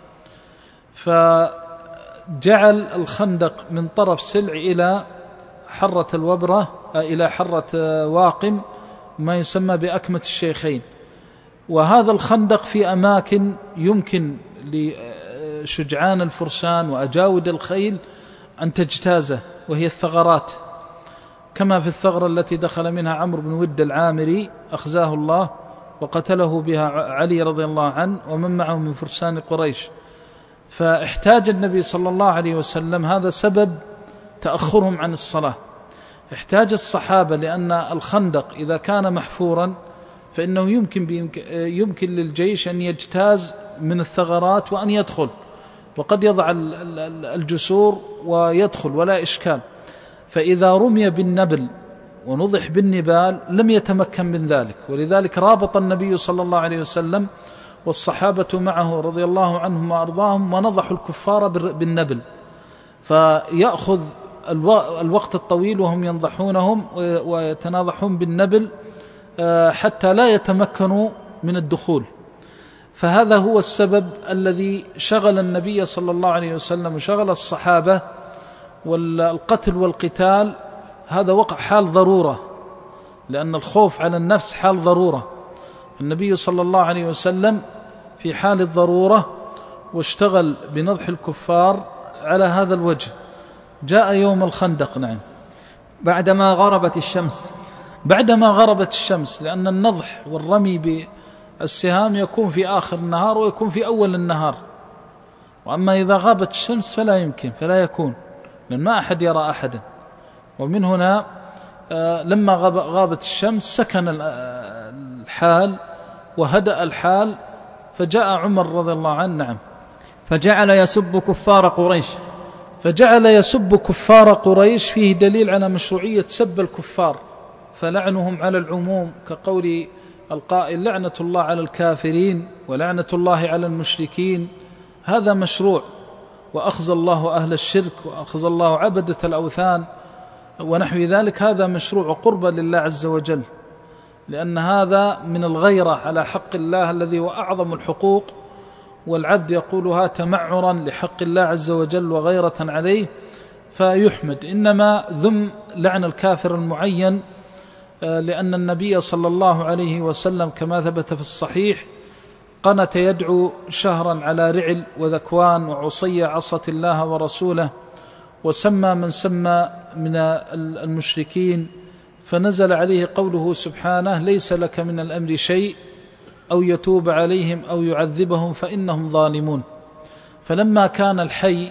فجعل الخندق من طرف سلع إلى حرة الوبرة إلى حرة واقم، ما يسمى بأكمة الشيخين. وهذا الخندق في أماكن يمكن لشجعان الفرسان وأجاود الخيل أن تجتازه، وهي الثغرات، كما في الثغرة التي دخل منها عمرو بن ود العامري أخزاه الله وقتله بها علي رضي الله عنه ومن معه من فرسان قريش. فاحتاج النبي صلى الله عليه وسلم، هذا سبب تأخرهم عن الصلاة، احتاج الصحابة، لأن الخندق إذا كان محفورا فإنه يمكن, يمكن للجيش أن يجتاز من الثغرات وأن يدخل، وقد يضع الجسور ويدخل ولا إشكال. فإذا رمي بالنبل ونضح بالنبال لم يتمكن من ذلك، ولذلك رابط النبي صلى الله عليه وسلم والصحابة معه رضي الله عنهم وأرضاهم ونضحوا الكفار بالنبل، فيأخذ الوقت الطويل وهم ينضحونهم ويتناضحون بالنبل حتى لا يتمكنوا من الدخول. فهذا هو السبب الذي شغل النبي صلى الله عليه وسلم وشغل الصحابة. والقتل والقتال هذا وقع حال ضرورة، لأن الخوف على النفس حال ضرورة. النبي صلى الله عليه وسلم في حال الضرورة واشتغل بنضح الكفار على هذا الوجه. جاء يوم الخندق. نعم. بعدما غربت الشمس. بعدما غربت الشمس، لأن النضح والرمي بالسهام يكون في آخر النهار ويكون في أول النهار، وأما إذا غابت الشمس فلا يمكن، فلا يكون، لأن ما أحد يرى أحدا. ومن هنا لما غابت الشمس سكن الحال وهدأ الحال، فجاء عمر رضي الله عنه نعم فجعل يسب كفار قريش فجعل يسب كفار قريش، فيه دليل على مشروعية سب الكفار، فلعنهم على العموم كقول القائل لعنة الله على الكافرين ولعنة الله على المشركين، هذا مشروع، وأخزى الله أهل الشرك وأخزى الله عبدة الأوثان ونحو ذلك، هذا مشروع قربا لله عز وجل، لأن هذا من الغيرة على حق الله الذي هو أعظم الحقوق، والعبد يقولها تمعرا لحق الله عز وجل وغيرة عليه فيحمد. إنما ذم لعن الكافر المعين، لأن النبي صلى الله عليه وسلم كما ثبت في الصحيح قنت يدعو شهرا على رعل وذكوان وعصية عصت الله ورسوله، وسمى من سمى من المشركين، فنزل عليه قوله سبحانه ليس لك من الأمر شيء أو يتوب عليهم أو يعذبهم فإنهم ظالمون. فلما كان الحي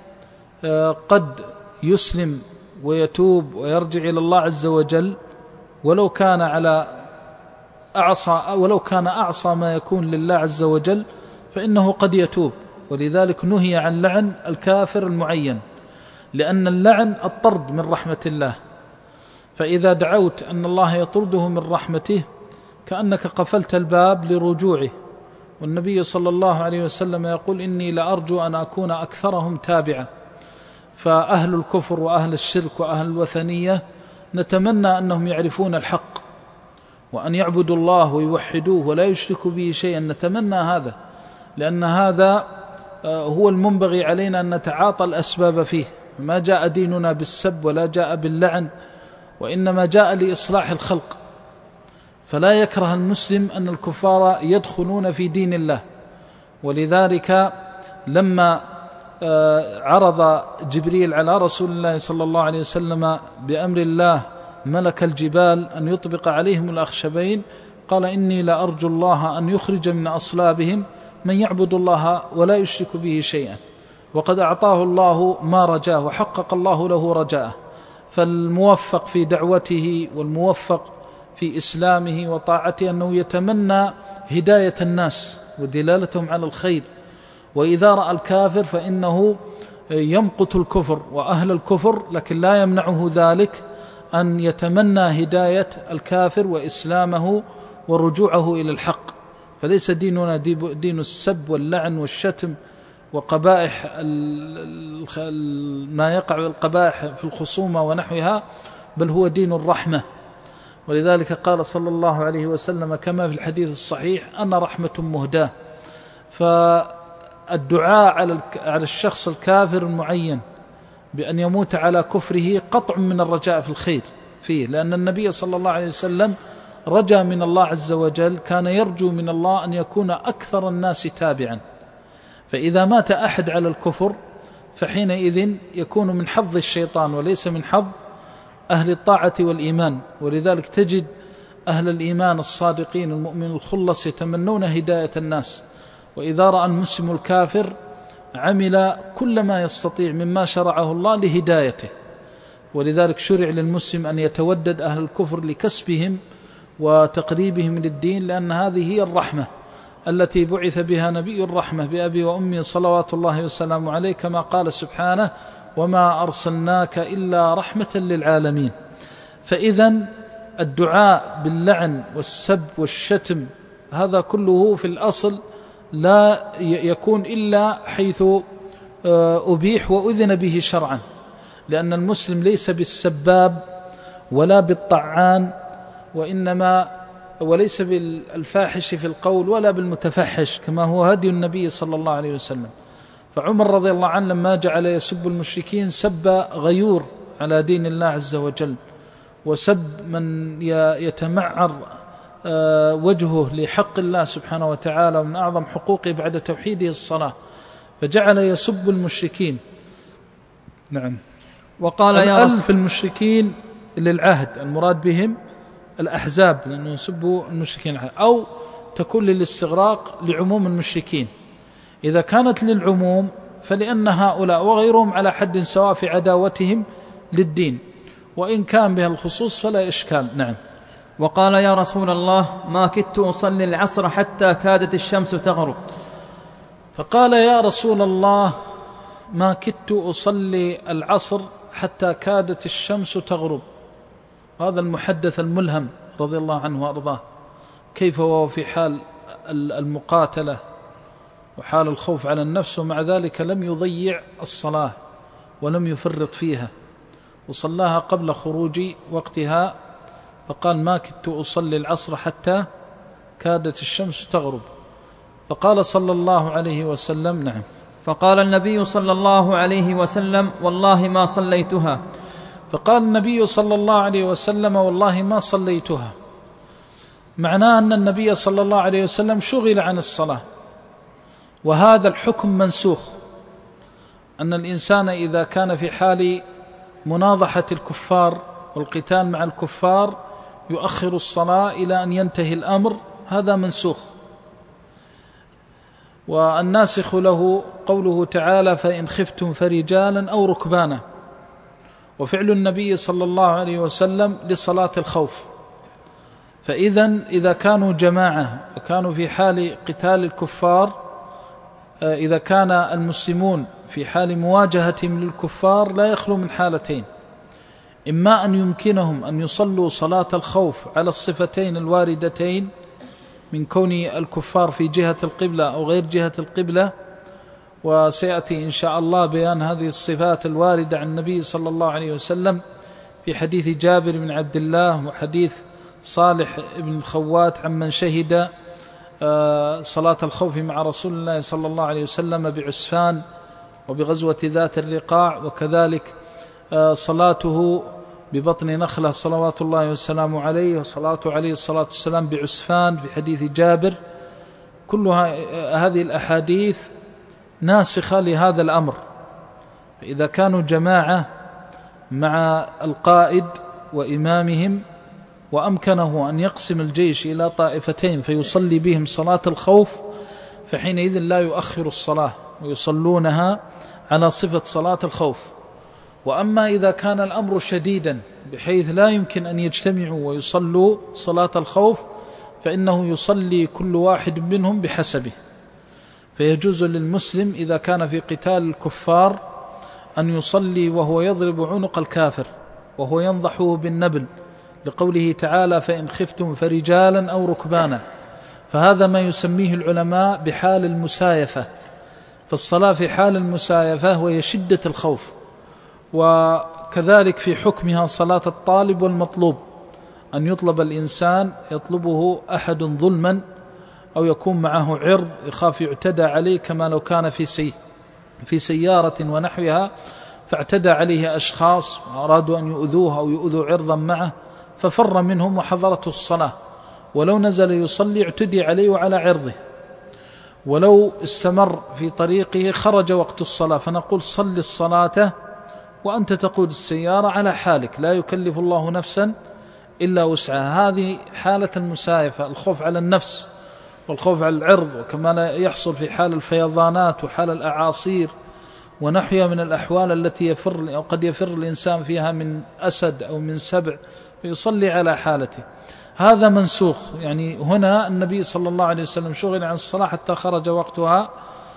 قد يسلم ويتوب ويرجع إلى الله عز وجل ولو كان على أعصى ولو كان أعصى ما يكون لله عز وجل فإنه قد يتوب، ولذلك نهي عن لعن الكافر المعين، لأن اللعن الطرد من رحمة الله، فإذا دعوت أن الله يطرده من رحمته كأنك قفلت الباب لرجوعه. والنبي صلى الله عليه وسلم يقول إني لأرجو أن أكون أكثرهم تابعا. فأهل الكفر وأهل الشرك وأهل الوثنية نتمنى أنهم يعرفون الحق وأن يعبدوا الله ويوحدوه ولا يشركوا به شيئا، نتمنى هذا، لأن هذا هو المنبغي علينا أن نتعاطى الأسباب فيه. ما جاء ديننا بالسب ولا جاء باللعن، وإنما جاء لإصلاح الخلق، فلا يكره المسلم أن الكفار يدخلون في دين الله. ولذلك لما عرض جبريل على رسول الله صلى الله عليه وسلم بأمر الله ملك الجبال أن يطبق عليهم الأخشبين قال إني لأرجو الله أن يخرج من أصلابهم من يعبد الله ولا يشرك به شيئا، وقد أعطاه الله ما رجاه وحقق الله له رجاءه. فالموفق في دعوته والموفق في إسلامه وطاعته أنه يتمنى هداية الناس ودلالتهم على الخير، وإذا رأى الكافر فإنه يمقت الكفر وأهل الكفر، لكن لا يمنعه ذلك أن يتمنى هداية الكافر وإسلامه ورجوعه إلى الحق. فليس ديننا دين السب واللعن والشتم وقبائح ما يقع القبائح في الخصومة ونحوها، بل هو دين الرحمة. ولذلك قال صلى الله عليه وسلم كما في الحديث الصحيح أنا رحمة مهداة. فالدعاء على الشخص الكافر المعين بأن يموت على كفره قطع من الرجاء في الخير فيه، لأن النبي صلى الله عليه وسلم رجا من الله عز وجل، كان يرجو من الله أن يكون أكثر الناس تابعا، فإذا مات أحد على الكفر فحينئذ يكون من حظ الشيطان وليس من حظ أهل الطاعة والإيمان. ولذلك تجد أهل الإيمان الصادقين المؤمن الخلص يتمنون هداية الناس، وإذا رأى المسلم الكافر عمل كل ما يستطيع مما شرعه الله لهدايته. ولذلك شرع للمسلم أن يتودد أهل الكفر لكسبهم وتقريبهم للدين، لأن هذه هي الرحمة التي بعث بها نبي الرحمة بأبي وأمي صلوات الله وسلامه عليه، كما قال سبحانه وما أرسلناك إلا رحمة للعالمين. فإذن الدعاء باللعن والسب والشتم هذا كله في الأصل لا يكون إلا حيث أبيح وأذن به شرعا، لأن المسلم ليس بالسباب ولا بالطعان، وإنما وليس بالفاحش في القول ولا بالمتفحش كما هو هدي النبي صلى الله عليه وسلم. فعمر رضي الله عنه لما جعل يسب المشركين سب غيور على دين الله عز وجل، وسب من يتمعر وجهه لحق الله سبحانه وتعالى، ومن أعظم حقوقه بعد توحيده الصلاة، فجعل يسب المشركين. نعم. وقال يا رسول في المشركين للعهد المراد بهم الأحزاب، لأنه يسبوا المشركين، أو تكون للاستغراق لعموم المشركين. إذا كانت للعموم فلأن هؤلاء وغيرهم على حد سواء في عداوتهم للدين، وإن كان بها الخصوص فلا إشكال. نعم. وقال: يا رسول الله، ما كدت أصلي العصر حتى كادت الشمس تغرب. فقال: يا رسول الله، ما كدت أصلي العصر حتى كادت الشمس تغرب. هذا المحدث الملهم رضي الله عنه وأرضاه، كيف هو في حال المقاتلة وحال الخوف على النفس، ومع ذلك لم يضيع الصلاة ولم يفرط فيها، وصلاها قبل خروج وقتها. فقال: ما كدت أصلي العصر حتى كادت الشمس تغرب. فقال صلى الله عليه وسلم: نعم. فقال النبي صلى الله عليه وسلم: والله ما صليتها. فقال النبي صلى الله عليه وسلم: والله ما صليتها. معناه أن النبي صلى الله عليه وسلم شغل عن الصلاة، وهذا الحكم منسوخ، أن الإنسان إذا كان في حال مناضحة الكفار والقتال مع الكفار يؤخر الصلاة إلى أن ينتهي الأمر، هذا منسوخ. والناسخ له قوله تعالى: فإن خفتم فرجالا أو ركبانا، وفعل النبي صلى الله عليه وسلم لصلاة الخوف. فإذا إذا كانوا جماعة وكانوا في حال قتال الكفار، إذا كان المسلمون في حال مواجهتهم للكفار لا يخلو من حالتين: إما أن يمكنهم أن يصلوا صلاة الخوف على الصفتين الواردتين من كون الكفار في جهة القبلة أو غير جهة القبلة، وسيأتي إن شاء الله بيان هذه الصفات الواردة عن النبي صلى الله عليه وسلم في حديث جابر بن عبد الله وحديث صالح بن الخوات عمن شهد صلاة الخوف مع رسول الله صلى الله عليه وسلم بعسفان وبغزوة ذات الرقاع، وكذلك صلاته ببطن نخلة صلوات الله والسلام عليه، وصلاته عليه الصلاة والسلام بعسفان في حديث جابر. كلها هذه الأحاديث ناسخة لهذا الأمر. فإذا كانوا جماعة مع القائد وإمامهم وأمكنه أن يقسم الجيش إلى طائفتين فيصلي بهم صلاة الخوف، فحينئذ لا يؤخر الصلاة ويصلونها على صفة صلاة الخوف. وأما إذا كان الأمر شديدا بحيث لا يمكن أن يجتمعوا ويصلوا صلاة الخوف، فإنه يصلي كل واحد منهم بحسبه. فيجوز للمسلم إذا كان في قتال الكفار أن يصلي وهو يضرب عنق الكافر وهو ينضحه بالنبل، لقوله تعالى: فإن خفتم فرجالا أو ركبانا. فهذا ما يسميه العلماء بحال المسايفة. فالصلاة في حال المسايفة وهي شدة الخوف، وكذلك في حكمها صلاة الطالب والمطلوب، أن يطلب الإنسان يطلبه أحد ظلما أو يكون معه عرض يخاف يعتدى عليه، كما لو كان في سي في سيارة ونحوها فاعتدى عليه أشخاص وأرادوا أن يؤذوه أو يؤذوا عرضا معه ففر منهم وحضرته الصلاة، ولو نزل يصلي اعتدي عليه وعلى عرضه، ولو استمر في طريقه خرج وقت الصلاة، فنقول: صل الصلاة وأنت تقود السيارة على حالك، لا يكلف الله نفسا إلا وسعها. هذه حالة المسايفة، الخوف على النفس والخوف على العرض، وكما يحصل في حال الفيضانات وحال الأعاصير ونحوها من الأحوال التي يفر أو قد يفر الإنسان فيها من أسد أو من سبع، فيصلي على حالته. هذا منسوخ، يعني هنا النبي صلى الله عليه وسلم شغل عن الصلاة حتى خرج وقتها،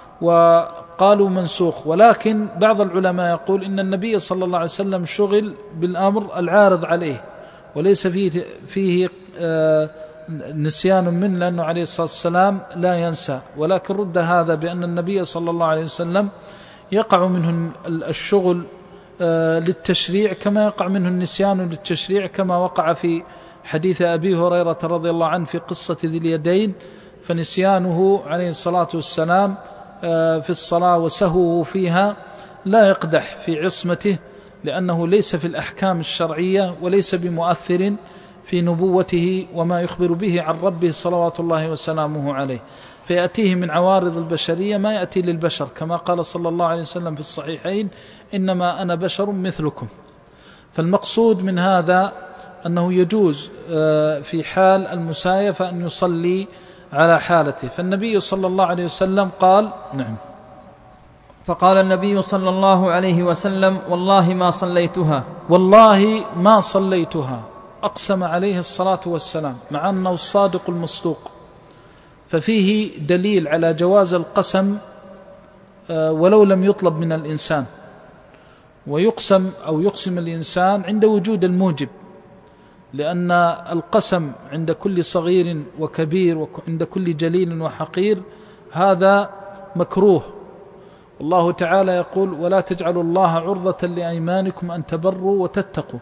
وقالوا منسوخ. ولكن بعض العلماء يقول إن النبي صلى الله عليه وسلم شغل بالأمر العارض عليه، وليس فيه, فيه آه نسيان منه، لأنه عليه الصلاة والسلام لا ينسى. ولكن رد هذا بأن النبي صلى الله عليه وسلم يقع منه الشغل آه للتشريع كما يقع منه النسيان للتشريع، كما وقع في حديث أبي هريرة رضي الله عنه في قصة ذي اليدين، فنسيانه عليه الصلاة والسلام آه في الصلاة وسهوه فيها لا يقدح في عصمته، لأنه ليس في الأحكام الشرعية وليس بمؤثر في نبوته وما يخبر به عن ربه صلوات الله وسلامه عليه، فيأتيه من عوارض البشرية ما يأتي للبشر، كما قال صلى الله عليه وسلم في الصحيحين: إنما أنا بشر مثلكم. فالمقصود من هذا أنه يجوز في حال المسايفة أن يصلي على حالته. فالنبي صلى الله عليه وسلم قال: نعم. فقال النبي صلى الله عليه وسلم: والله ما صليتها. والله ما صليتها. أقسم عليه الصلاة والسلام مع أنه الصادق المصدوق، ففيه دليل على جواز القسم ولو لم يطلب من الإنسان، ويقسم أو يقسم الإنسان عند وجود الموجب، لأن القسم عند كل صغير وكبير وعند كل جليل وحقير هذا مكروه. الله تعالى يقول: ولا تجعلوا الله عرضة لأيمانكم أن تبروا وتتقوا.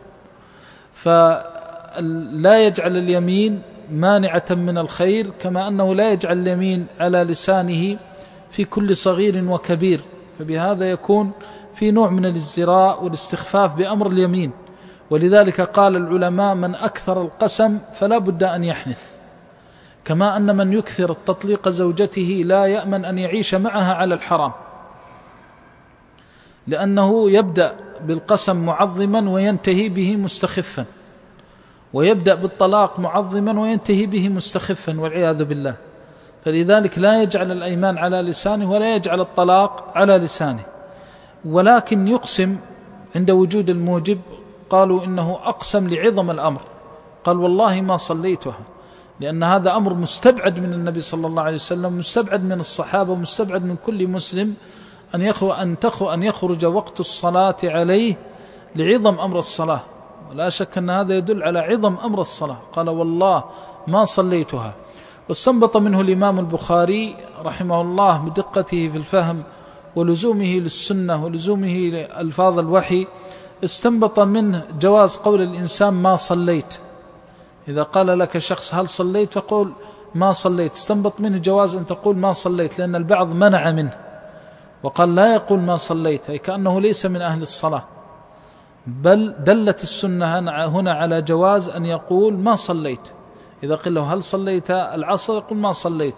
فلا يجعل اليمين مانعة من الخير، كما أنه لا يجعل اليمين على لسانه في كل صغير وكبير، فبهذا يكون في نوع من الازدراء والاستخفاف بأمر اليمين. ولذلك قال العلماء: من أكثر القسم فلا بد أن يحنث، كما أن من يكثر التطليق زوجته لا يأمن أن يعيش معها على الحرام، لأنه يبدأ بالقسم معظما وينتهي به مستخفا، ويبدأ بالطلاق معظما وينتهي به مستخفا والعياذ بالله. فلذلك لا يجعل الأيمان على لسانه ولا يجعل الطلاق على لسانه، ولكن يقسم عند وجود الموجب. قالوا إنه أقسم لعظم الأمر، قال: والله ما صليتها، لأن هذا أمر مستبعد من النبي صلى الله عليه وسلم، مستبعد من الصحابة، مستبعد من كل مسلم أن يخرج, أن تخرج, أن يخرج وقت الصلاة عليه لعظم أمر الصلاة. ولا شك أن هذا يدل على عظم أمر الصلاة. قال: والله ما صليتها. واستنبط منه الإمام البخاري رحمه الله بدقته في الفهم ولزومه للسنة ولزومه لألفاظ الوحي، استنبط منه جواز قول الإنسان ما صليت. إذا قال لك شخص هل صليت فقول ما صليت، استنبط منه جواز أن تقول ما صليت، لأن البعض منع منه وقال لا يقول ما صليت، أي كأنه ليس من أهل الصلاة، بل دلت السنة هنا على جواز أن يقول ما صليت. إذا قيل له هل صليت العصر يقول ما صليت.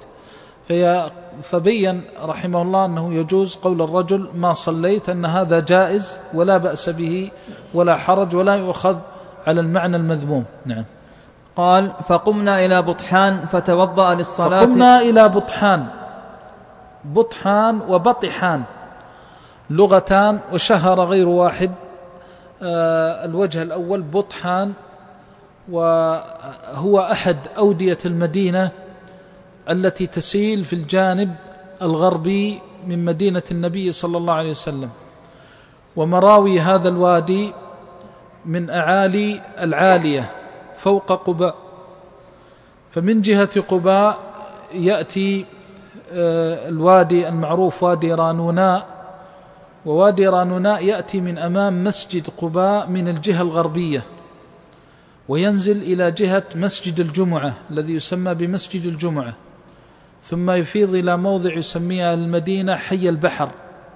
فبين رحمه الله أنه يجوز قول الرجل ما صليت، أن هذا جائز ولا بأس به ولا حرج ولا يؤخذ على المعنى المذموم. نعم. قال: فقمنا إلى بطحان فتوضأ للصلاة. فقمنا إلى بطحان. بطحان وبطحان لغتان، وشهر غير واحد. آه الوجه الأول بطحان، وهو أحد أودية المدينة التي تسيل في الجانب الغربي من مدينة النبي صلى الله عليه وسلم، ومراوي هذا الوادي من أعالي العالية فوق قباء. فمن جهة قباء يأتي الوادي المعروف وادي رانوناء، ووادي رانوناء يأتي من أمام مسجد قباء من الجهة الغربية، وينزل إلى جهة مسجد الجمعة الذي يسمى بمسجد الجمعة، ثم يفيض إلى موضع يسميها المدينة حي البحر،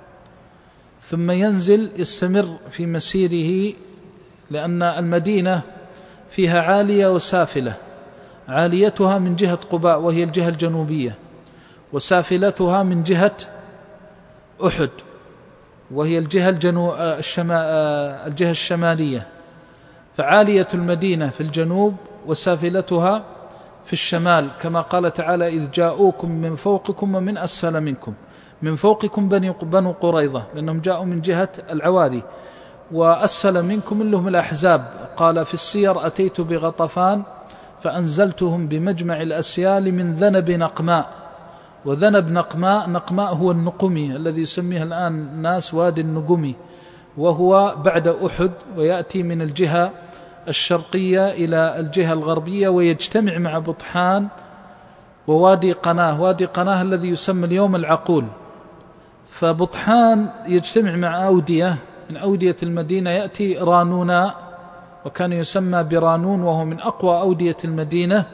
ثم ينزل يستمر في مسيره، لأن المدينة فيها عالية وسافلة. عاليتها من جهة قباء وهي الجهة الجنوبية، وسافلتها من جهة أحد وهي الجهة, الجنو... الشما... الجهة الشمالية. فعالية المدينة في الجنوب وسافلتها في الشمال، كما قال تعالى: إذ جاءوكم من فوقكم ومن أسفل منكم. من فوقكم بنو قريظة لأنهم جاءوا من جهة العوالي، وأسفل منكم اللي هم الأحزاب. قال في السير: أتيت بغطفان فأنزلتهم بمجمع الأسيال من ذنب نقماء. وذنب نقماء، نقماء هو النقمي الذي يسميه الآن الناس وادي النقمي، وهو بعد أحد، ويأتي من الجهة الشرقية إلى الجهة الغربية، ويجتمع مع بطحان ووادي قناه. وادي قناه الذي يسمى اليوم العقول. فبطحان يجتمع مع أودية من أودية المدينة، يأتي رانونا، وكان يسمى برانون، وهو من أقوى أودية المدينة،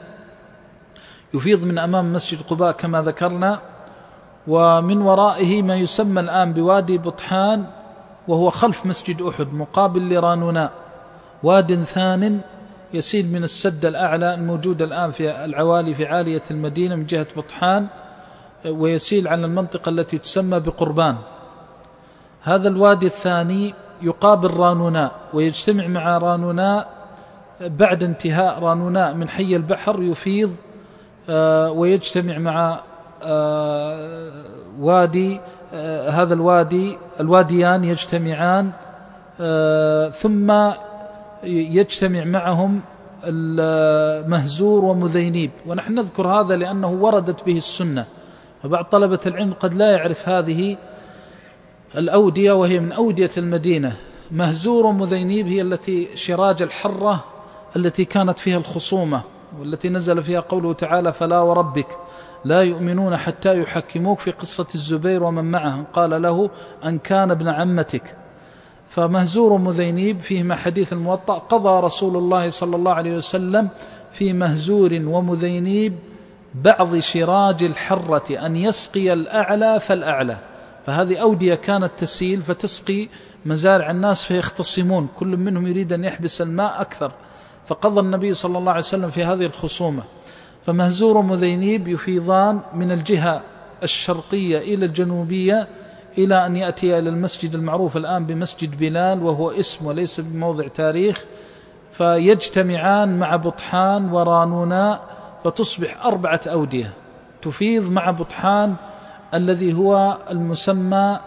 يفيض من أمام مسجد قباء كما ذكرنا. ومن ورائه ما يسمى الآن بوادي بطحان، وهو خلف مسجد أحد مقابل لرانونا، واد ثان يسيل من السد الأعلى الموجود الآن في العوالي في عالية المدينة من جهة بطحان، ويسيل على المنطقة التي تسمى بقربان. هذا الوادي الثاني يقابل رانونا، ويجتمع مع رانونا بعد انتهاء رانونا من حي البحر، يفيض ويجتمع مع وادي هذا الوادي. الواديان يجتمعان، ثم يجتمع معهم مهزور ومذينيب، ونحن نذكر هذا لأنه وردت به السنة، فبعض طلبة العلم قد لا يعرف هذه الأودية وهي من أودية المدينة. مهزور ومذينيب هي التي شراج الحرة التي كانت فيها الخصومة، والتي نزل فيها قوله تعالى فلا وربك لا يؤمنون حتى يحكموك في قصة الزبير ومن معه، قال له أن كان ابن عمتك. فمهزور ومذينيب فيهما حديث الموطأ قضى رسول الله صلى الله عليه وسلم في مهزور ومذينيب بعض شراج الحرة أن يسقي الأعلى فالأعلى، فهذه أودية كانت تسيل فتسقي مزارع الناس فيختصمون، كل منهم يريد أن يحبس الماء أكثر، فقضى النبي صلى الله عليه وسلم في هذه الخصومة. فمهزور ومذينيب يفيضان من الجهة الشرقية إلى الجنوبية إلى أن يأتي إلى المسجد المعروف الآن بمسجد بلال، وهو اسم وليس بموضع تاريخ، فيجتمعان مع بطحان ورانونا فتصبح أربعة أودية تفيض مع بطحان الذي هو المسمى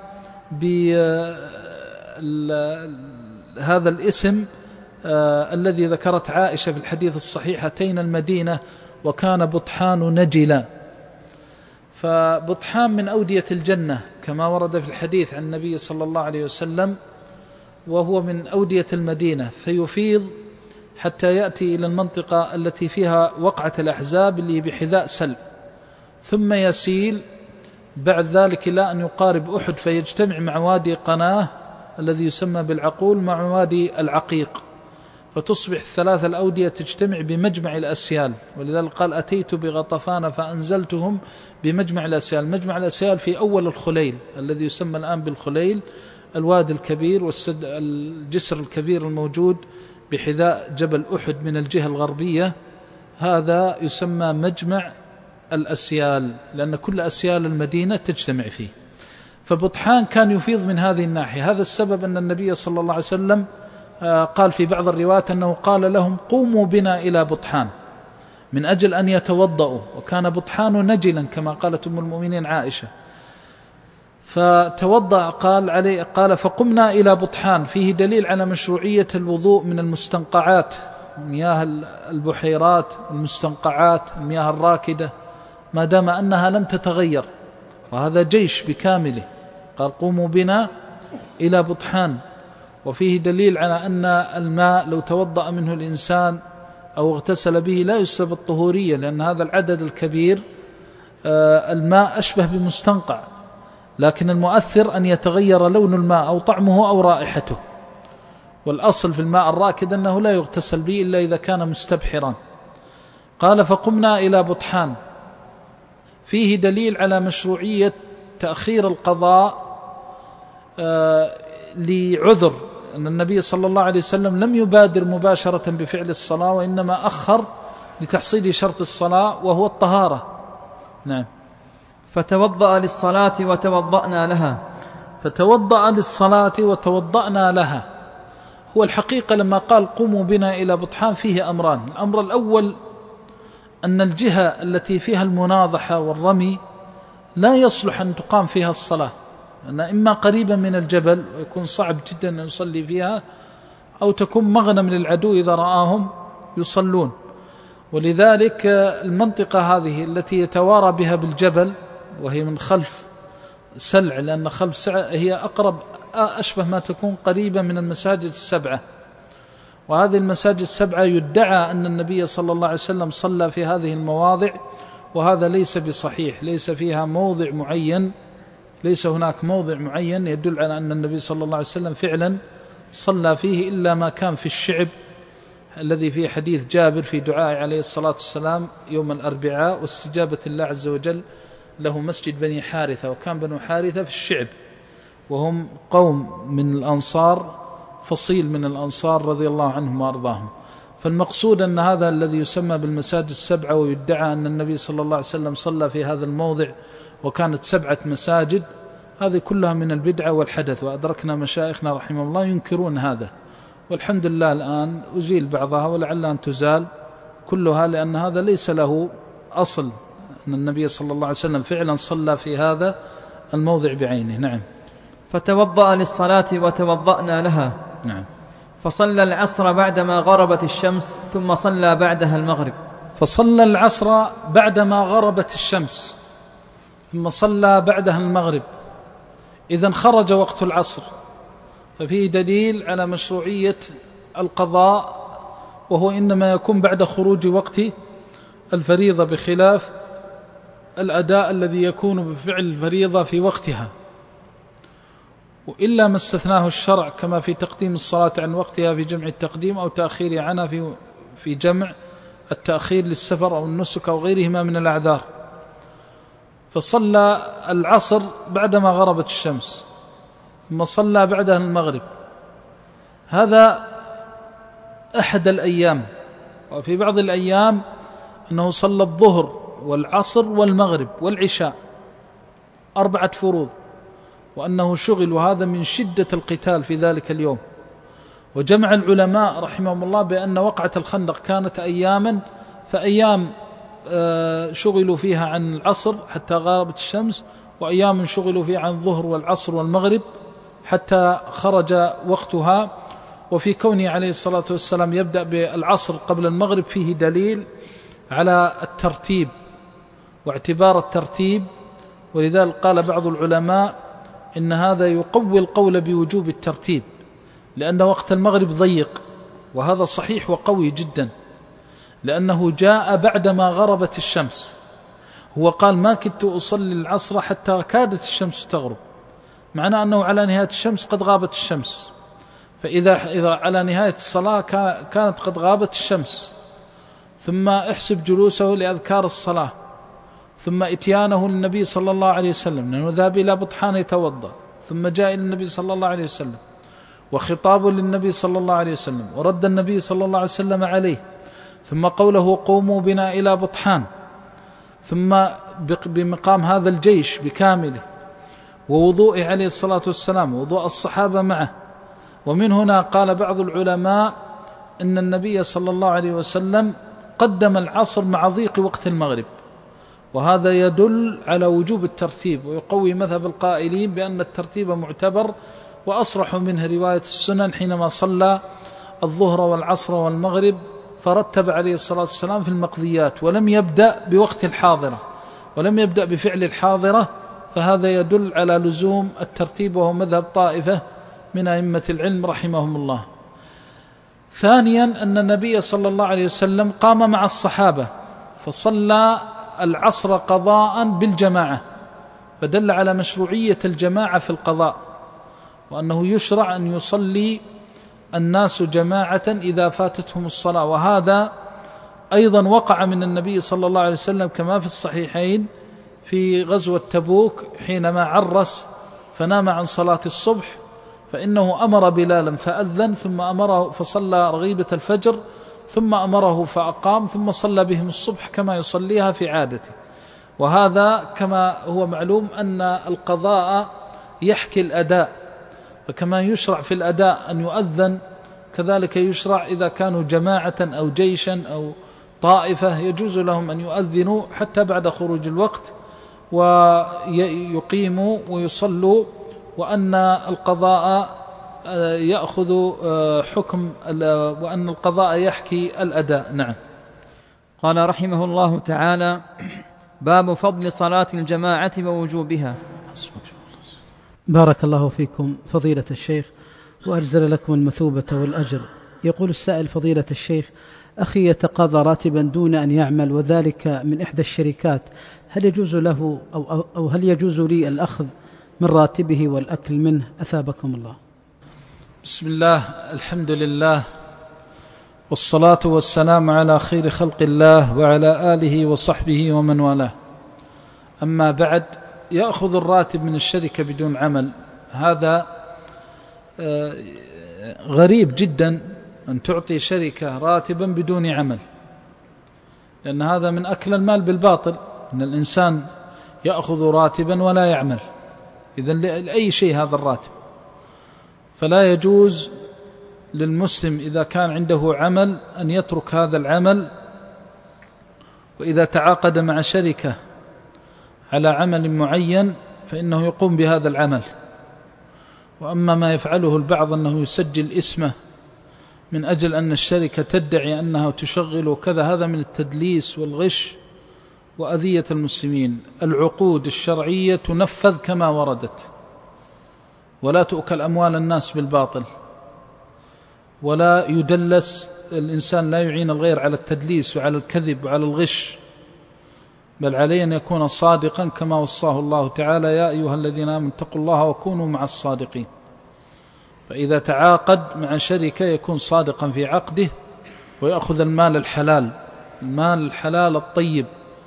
بهذا الاسم آه الذي ذكرت عائشة في الحديث الصحيح أتينا المدينة وكان بطحان نجلا. فبطحان من أودية الجنة كما ورد في الحديث عن النبي صلى الله عليه وسلم، وهو من أودية المدينة، فيفيض حتى يأتي إلى المنطقة التي فيها وقعة الأحزاب اللي بحذاء سلع، ثم يسيل بعد ذلك إلى أن يقارب أحد فيجتمع مع وادي قناه الذي يسمى بالعقول مع وادي العقيق، فتصبح الثلاثة الأودية تجتمع بمجمع الأسيال. ولذلك قال أتيت بغطفان فأنزلتهم بمجمع الأسيال. مجمع الأسيال في أول الخليل الذي يسمى الآن بالخليل، الوادي الكبير والجسر الكبير الموجود بحذاء جبل أحد من الجهة الغربية، هذا يسمى مجمع الأسيال لأن كل أسيال المدينة تجتمع فيه. فبطحان كان يفيض من هذه الناحية. هذا السبب أن النبي صلى الله عليه وسلم قال في بعض الروايات أنه قال لهم قوموا بنا إلى بطحان من أجل أن يتوضأوا، وكان بطحان نجلا كما قالت أم المؤمنين عائشة. فتوضأ قال عليه قال فقمنا إلى بطحان، فيه دليل على مشروعية الوضوء من المستنقعات، مياه البحيرات، المستنقعات، المياه الراكدة، ما دام أنها لم تتغير، وهذا جيش بكامله. قال قوموا بنا إلى بطحان، وفيه دليل على أن الماء لو توضأ منه الإنسان أو اغتسل به لا يسلب الطهورية، لأن هذا العدد الكبير الماء أشبه بمستنقع، لكن المؤثر أن يتغير لون الماء أو طعمه أو رائحته، والأصل في الماء الراكد أنه لا يغتسل به إلا إذا كان مستبحرا. قال فقمنا إلى بطحان، فيه دليل على مشروعية تأخير القضاء لعذر، أن النبي صلى الله عليه وسلم لم يبادر مباشرة بفعل الصلاة، وإنما أخر لتحصيل شرط الصلاة وهو الطهارة. نعم. فتوضأ للصلاة وتوضأنا لها. فتوضأ للصلاة وتوضأنا لها، هو الحقيقة لما قال قوموا بنا إلى بطحان فيه أمران. الأمر الأول أن الجهة التي فيها المناضحة والرمي لا يصلح أن تقام فيها الصلاة، أن إما قريبا من الجبل ويكون صعب جدا أن يصلي فيها، أو تكون مغنم للعدو إذا رآهم يصلون. ولذلك المنطقة هذه التي يتوارى بها بالجبل وهي من خلف سلع، لأن خلف سلع هي أقرب أشبه ما تكون قريبة من المساجد السبعة، وهذه المساجد السبعة يدعى أن النبي صلى الله عليه وسلم صلى في هذه المواضع، وهذا ليس بصحيح، ليس فيها موضع معين، ليس هناك موضع معين يدل على أن النبي صلى الله عليه وسلم فعلا صلى فيه، إلا ما كان في الشعب الذي فيه حديث جابر في دعاء عليه الصلاة والسلام يوم الأربعاء واستجابة الله عز وجل له مسجد بني حارثة، وكان بنو حارثة في الشعب وهم قوم من الأنصار، فصيل من الأنصار رضي الله عنهم وأرضاهم. فالمقصود أن هذا الذي يسمى بالمساجد السبعة ويدعى أن النبي صلى الله عليه وسلم صلى في هذا الموضع وكانت سبعة مساجد، هذه كلها من البدعة والحدث، وأدركنا مشايخنا رحمه الله ينكرون هذا، والحمد لله الآن أزيل بعضها ولعل أن تزال كلها، لأن هذا ليس له أصل، أن النبي صلى الله عليه وسلم فعلا صلى في هذا الموضع بعينه. نعم. فتوضأ للصلاة وتوضأنا لها. نعم. فصلى العصر بعدما غربت الشمس ثم صلى بعدها المغرب. فصلى العصر بعدما غربت الشمس ثم صلى بعدها المغرب. إذن خرج وقت العصر، ففيه دليل على مشروعية القضاء، وهو إنما يكون بعد خروج وقت الفريضة، بخلاف الأداء الذي يكون بفعل الفريضة في وقتها، وإلا ما استثناه الشرع، كما في تقديم الصلاة عن وقتها في جمع التقديم، أو تأخير عنها في في جمع التأخير للسفر أو النسك أو غيرهما من الأعذار. فصلى العصر بعدما غربت الشمس ثم صلى بعدها المغرب. هذا أحد الأيام. وفي بعض الأيام أنه صلى الظهر والعصر والمغرب والعشاء، أربعة فروض، وأنه شغل، وهذا من شدة القتال في ذلك اليوم. وجمع العلماء رحمهم الله بأن وقعة الخندق كانت أياما، فأيام شغلوا فيها عن العصر حتى غابت الشمس، وأيام شغلوا فيها عن الظهر والعصر والمغرب حتى خرج وقتها. وفي كونه عليه الصلاة والسلام يبدأ بالعصر قبل المغرب فيه دليل على الترتيب واعتبار الترتيب، ولذلك قال بعض العلماء إن هذا يقوي القول بوجوب الترتيب، لأن وقت المغرب ضيق، وهذا صحيح وقوي جدا، لأنه جاء بعدما غربت الشمس. هو قال ما كنت أصلي العصر حتى كادت الشمس تغرب، معنى أنه على نهاية الشمس قد غابت الشمس. فإذا إذا على نهاية الصلاة كانت قد غابت الشمس، ثم احسب جلوسه لأذكار الصلاة، ثم اتيانه للنبي صلى الله عليه وسلم، لأنه ذهب إلى بطحان يتوضأ، ثم جاء إلى النبي صلى الله عليه وسلم وخطابه للنبي صلى الله عليه وسلم، ورد النبي صلى الله عليه وسلم عليه، ثم قوله قوموا بنا إلى بطحان، ثم بمقام هذا الجيش بكامله، ووضوء عليه الصلاة والسلام، ووضوء الصحابة معه. ومن هنا قال بعض العلماء إن النبي صلى الله عليه وسلم قدم العصر مع ضيق وقت المغرب، وهذا يدل على وجوب الترتيب، ويقوي مذهب القائلين بأن الترتيب معتبر، وأصرح منه رواية السنن حينما صلى الظهر والعصر والمغرب فرتب عليه الصلاة والسلام في المقضيات، ولم يبدأ بوقت الحاضرة، ولم يبدأ بفعل الحاضرة، فهذا يدل على لزوم الترتيب، وهو مذهب طائفة من أئمة العلم رحمهم الله. ثانيا أن النبي صلى الله عليه وسلم قام مع الصحابة فصلى العصر قضاء بالجماعة، فدل على مشروعية الجماعة في القضاء، وأنه يشرع أن يصلي الناس جماعة إذا فاتتهم الصلاة. وهذا أيضا وقع من النبي صلى الله عليه وسلم كما في الصحيحين في غزوة تبوك، حينما عرس فنام عن صلاة الصبح، فإنه أمر بلالا فأذن، ثم أمره فصلى رغيبة الفجر، ثم أمره فأقام، ثم صلى بهم الصبح كما يصليها في عادته. وهذا كما هو معلوم أن القضاء يحكي الأداء، فكما يشرع في الأداء أن يؤذن، كذلك يشرع إذا كانوا جماعة أو جيشا أو طائفة يجوز لهم أن يؤذنوا حتى بعد خروج الوقت ويقيموا ويصلوا، وأن القضاء يأخذ حكم، وأن القضاء يحكي الأداء. نعم. قال رحمه الله تعالى: باب فضل صلاة الجماعة ووجوبها. بارك الله فيكم فضيلة الشيخ، وأجزل لكم المثوبة والأجر. يقول السائل: فضيلة الشيخ، أخي يتقاضى راتبا دون أن يعمل، وذلك من إحدى الشركات، هل يجوز له أو, أو هل يجوز لي الأخذ من راتبه والأكل منه؟ أثابكم الله. بسم الله، الحمد لله، والصلاة والسلام على خير خلق الله وعلى آله وصحبه ومن والاه. أما بعد، يأخذ الراتب من الشركة بدون عمل، هذا غريب جدا أن تعطي شركة راتبا بدون عمل، لأن هذا من أكل المال بالباطل، أن الإنسان يأخذ راتبا ولا يعمل، إذن لأي شيء هذا الراتب. فلا يجوز للمسلم إذا كان عنده عمل أن يترك هذا العمل، وإذا تعاقد مع شركة على عمل معين فإنه يقوم بهذا العمل. وأما ما يفعله البعض أنه يسجل اسمه من أجل أن الشركة تدعي أنها تشغل كذا، هذا من التدليس والغش وأذية المسلمين. العقود الشرعية تنفذ كما وردت، ولا تؤكل أموال الناس بالباطل، ولا يدلس. الإنسان لا يعين الغير على التدليس وعلى الكذب وعلى الغش، بل عليه أن يكون صادقا كما وصاه الله تعالى: يا أيها الذين آمنوا اتقوا الله وكونوا مع الصادقين. فإذا تعاقد مع شركة يكون صادقا في عقده، ويأخذ المال الحلال، المال الحلال الطيب.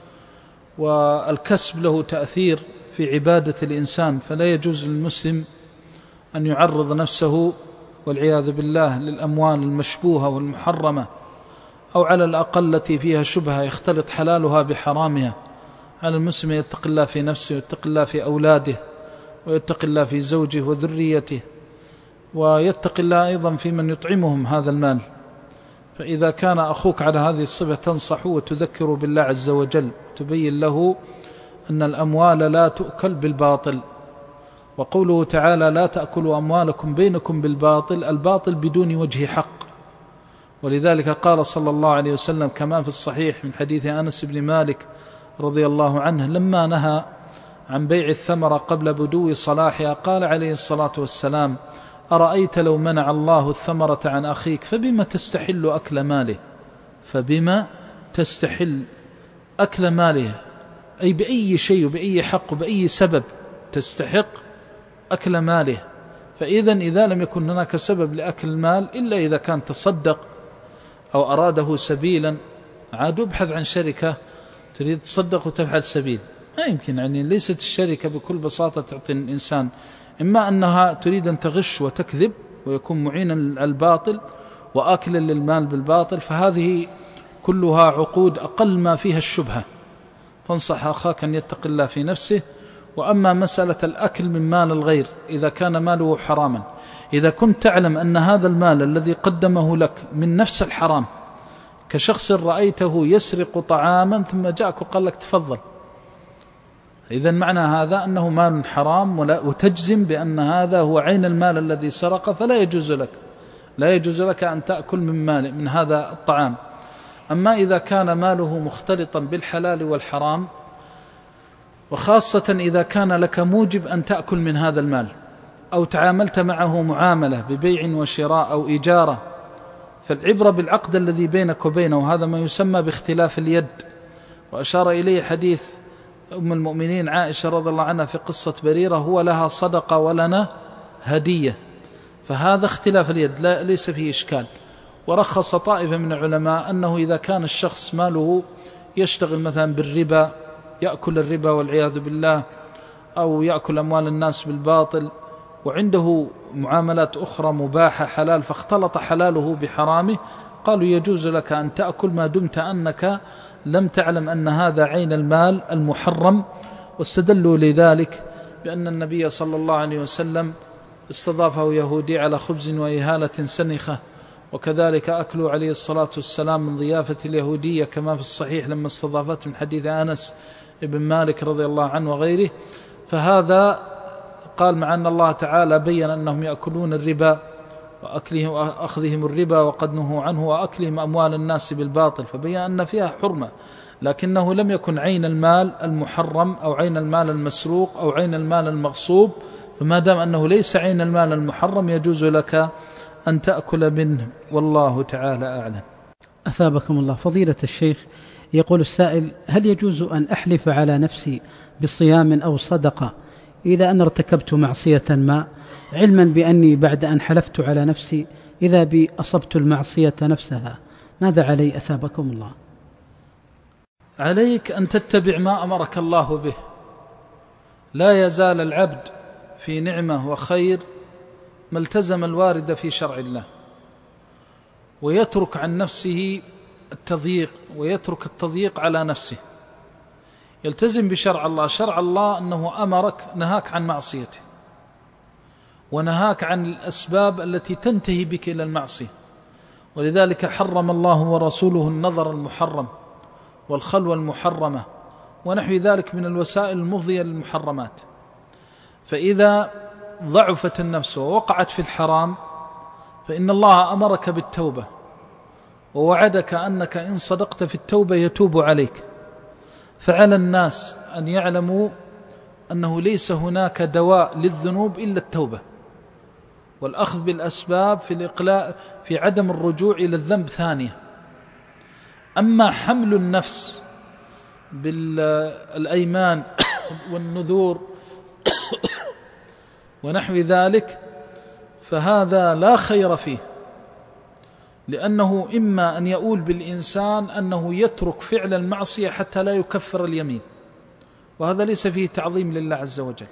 والكسب له تأثير في عبادة الإنسان، فلا يجوز للمسلم أن يعرض نفسه والعياذ بالله للأموال المشبوهة والمحرمة، أو على الأقل التي فيها شبهة يختلط حلالها بحرامها. على المسلم يتقي الله في نفسه، ويتقي الله في أولاده، ويتقي الله في زوجه وذريته، ويتقي الله أيضا في من يطعمهم هذا المال. فإذا كان أخوك على هذه الصفة تنصحه وتذكره بالله عز وجل، وتبين له أن الأموال لا تؤكل بالباطل. وقوله تعالى: لا تأكلوا أموالكم بينكم بالباطل، الباطل بدون وجه حق. ولذلك قال صلى الله عليه وسلم كما في الصحيح من حديث أنس بن مالك رضي الله عنه لما نهى عن بيع الثمرة قبل بدو صلاحها، قال عليه الصلاة والسلام: أرأيت لو منع الله الثمرة عن أخيك فبما تستحل أكل ماله؟ فبما تستحل أكل ماله، أي بأي شيء وبأي حق وبأي سبب تستحق أكل ماله. فإذا إذا لم يكن هناك سبب لأكل المال إلا إذا كان تصدق أو أراده سبيلا، عاد ابحث عن شركة تريد تصدق وتفعل سبيل. ما يمكن، يعني ليست الشركة بكل بساطة تعطي الإنسان، إما أنها تريد أن تغش وتكذب ويكون معينا الباطل وآكلا للمال بالباطل، فهذه كلها عقود أقل ما فيها الشبهة. فانصح أخاك أن يتقي الله في نفسه. وأما مسألة الأكل من مال الغير إذا كان ماله حراما، إذا كنت تعلم أن هذا المال الذي قدمه لك من نفس الحرام، كشخص رأيته يسرق طعاما ثم جاءك وقال لك تفضل، إذن معنى هذا أنه مال حرام، وتجزم بأن هذا هو عين المال الذي سرق، فلا يجوز لك لا يجوز لك أن تأكل من مال من هذا الطعام. أما إذا كان ماله مختلطا بالحلال والحرام، وخاصة إذا كان لك موجب أن تأكل من هذا المال، أو تعاملت معه معاملة ببيع وشراء أو إجارة، فالعبرة بالعقد الذي بينك وبينه، وهذا ما يسمى باختلاف اليد. وأشار إليه حديث أم المؤمنين عائشة رضي الله عنها في قصة بريرة: هو لها صدقة ولنا هدية. فهذا اختلاف اليد لا ليس فيه إشكال. ورخص طائفة من العلماء أنه إذا كان الشخص ماله يشتغل مثلا بالربا، يأكل الربا والعياذ بالله، أو يأكل أموال الناس بالباطل، وعنده معاملات أخرى مباحة حلال، فاختلط حلاله بحرامه، قالوا يجوز لك أن تأكل ما دمت أنك لم تعلم أن هذا عين المال المحرم. واستدلوا لذلك بأن النبي صلى الله عليه وسلم استضافه يهودي على خبز وإهالة سنخة، وكذلك أكلوا عليه الصلاة والسلام من ضيافة اليهودية كما في الصحيح لما استضافته من حديث أنس ابن مالك رضي الله عنه وغيره. فهذا قال مع أن الله تعالى بيّن أنهم يأكلون الربا وأكلهم وأخذهم الربا وقد نهوا عنه، وأكلهم أموال الناس بالباطل، فبيّن أن فيها حرمة، لكنه لم يكن عين المال المحرم أو عين المال المسروق أو عين المال المغصوب. فما دام أنه ليس عين المال المحرم يجوز لك أن تأكل منه، والله تعالى أعلم. أثابكم الله. فضيلة الشيخ، يقول السائل: هل يجوز أن أحلف على نفسي بصيام أو صدقة إذا أن ارتكبت معصية ما، علما بأني بعد أن حلفت على نفسي إذا بي أصبت المعصية نفسها؟ ماذا علي أثابكم الله؟ عليك أن تتبع ما أمرك الله به. لا يزال العبد في نعمة وخير ما التزم الوارد في شرع الله، ويترك عن نفسه التضييق، ويترك التضييق على نفسه، يلتزم بشرع الله. شرع الله أنه أمرك، نهاك عن معصيته، ونهاك عن الأسباب التي تنتهي بك إلى المعصية. ولذلك حرم الله ورسوله النظر المحرم والخلوة المحرمة ونحو ذلك من الوسائل المفضية للمحرمات. فإذا ضعفت النفس ووقعت في الحرام فإن الله أمرك بالتوبة ووعدك أنك إن صدقت في التوبة يتوب عليك. فعلى الناس أن يعلموا أنه ليس هناك دواء للذنوب إلا التوبة والأخذ بالأسباب في الإقلاع في عدم الرجوع إلى الذنب ثانية. أما حمل النفس بالأيمان والنذور ونحو ذلك فهذا لا خير فيه، لأنه إما أن يؤول بالإنسان أنه يترك فعل المعصية حتى لا يكفر اليمين، وهذا ليس فيه تعظيم لله عز وجل،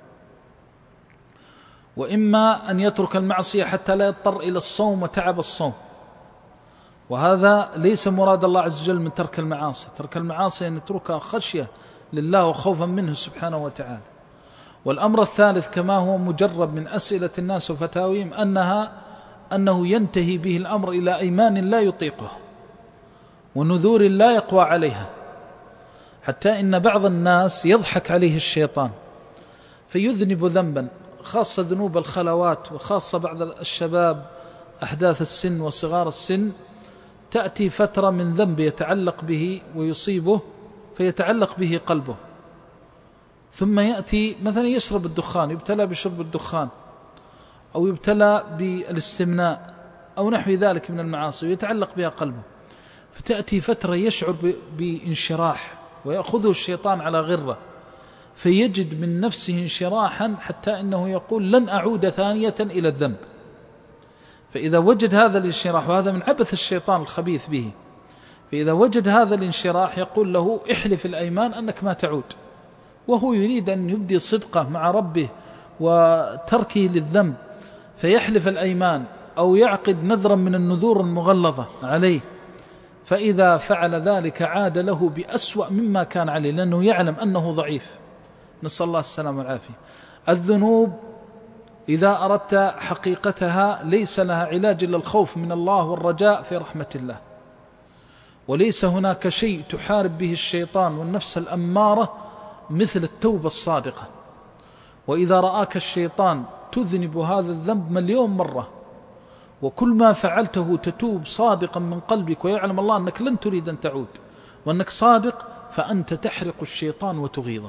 وإما أن يترك المعصية حتى لا يضطر إلى الصوم وتعب الصوم، وهذا ليس مراد الله عز وجل من ترك المعاصي. ترك المعاصي أن يتركها خشية لله وخوفا منه سبحانه وتعالى. والأمر الثالث كما هو مجرب من أسئلة الناس وفتاويهم أنها أنه ينتهي به الأمر إلى أيمان لا يطيقه ونذور لا يقوى عليها، حتى إن بعض الناس يضحك عليه الشيطان فيذنب ذنبا، خاصة ذنوب الخلوات، وخاصة بعض الشباب أحداث السن وصغار السن، تأتي فترة من ذنب يتعلق به ويصيبه فيتعلق به قلبه، ثم يأتي مثلا يشرب الدخان، يبتلى بشرب الدخان أو يبتلى بالاستمناء أو نحو ذلك من المعاصي ويتعلق بها قلبه، فتأتي فترة يشعر بانشراح ويأخذه الشيطان على غرة فيجد من نفسه انشراحا حتى إنه يقول لن أعود ثانية إلى الذنب. فإذا وجد هذا الانشراح، وهذا من عبث الشيطان الخبيث به، فإذا وجد هذا الانشراح يقول له احلف الأيمان أنك ما تعود، وهو يريد أن يبدي صدقه مع ربه وتركه للذنب، فيحلف الأيمان أو يعقد نذرا من النذور المغلظة عليه، فإذا فعل ذلك عاد له بأسوأ مما كان عليه، لأنه يعلم أنه ضعيف، نسأل الله السلامة والعافية. الذنوب إذا أردت حقيقتها ليس لها علاج إلا الخوف من الله والرجاء في رحمة الله، وليس هناك شيء تحارب به الشيطان والنفس الأمارة مثل التوبة الصادقة. وإذا رآك الشيطان تذنب هذا الذنب مليون مرة وكل ما فعلته تتوب صادقا من قلبك ويعلم الله أنك لن تريد أن تعود وأنك صادق، فأنت تحرق الشيطان وتغيظه.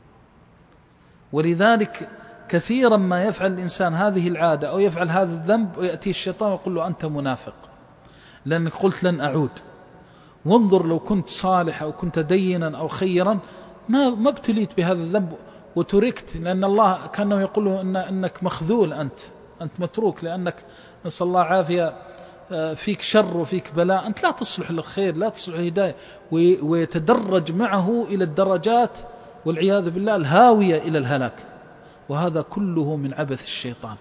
ولذلك كثيرا ما يفعل الإنسان هذه العادة أو يفعل هذا الذنب ويأتي الشيطان ويقول له أنت منافق لأنك قلت لن أعود، وانظر لو كنت صالح أو كنت دينا أو خيرا ما ما ابتليت بهذا الذنب وتركت، لأن الله كانه يقول له إن أنك مخذول، أنت أنت متروك، لأنك نسأل الله عافية فيك شر وفيك بلاء، أنت لا تصلح للخير لا تصلح للهداية، ويتدرج معه إلى الدرجات والعياذ بالله الهاوية إلى الهلاك، وهذا كله من عبث الشيطان.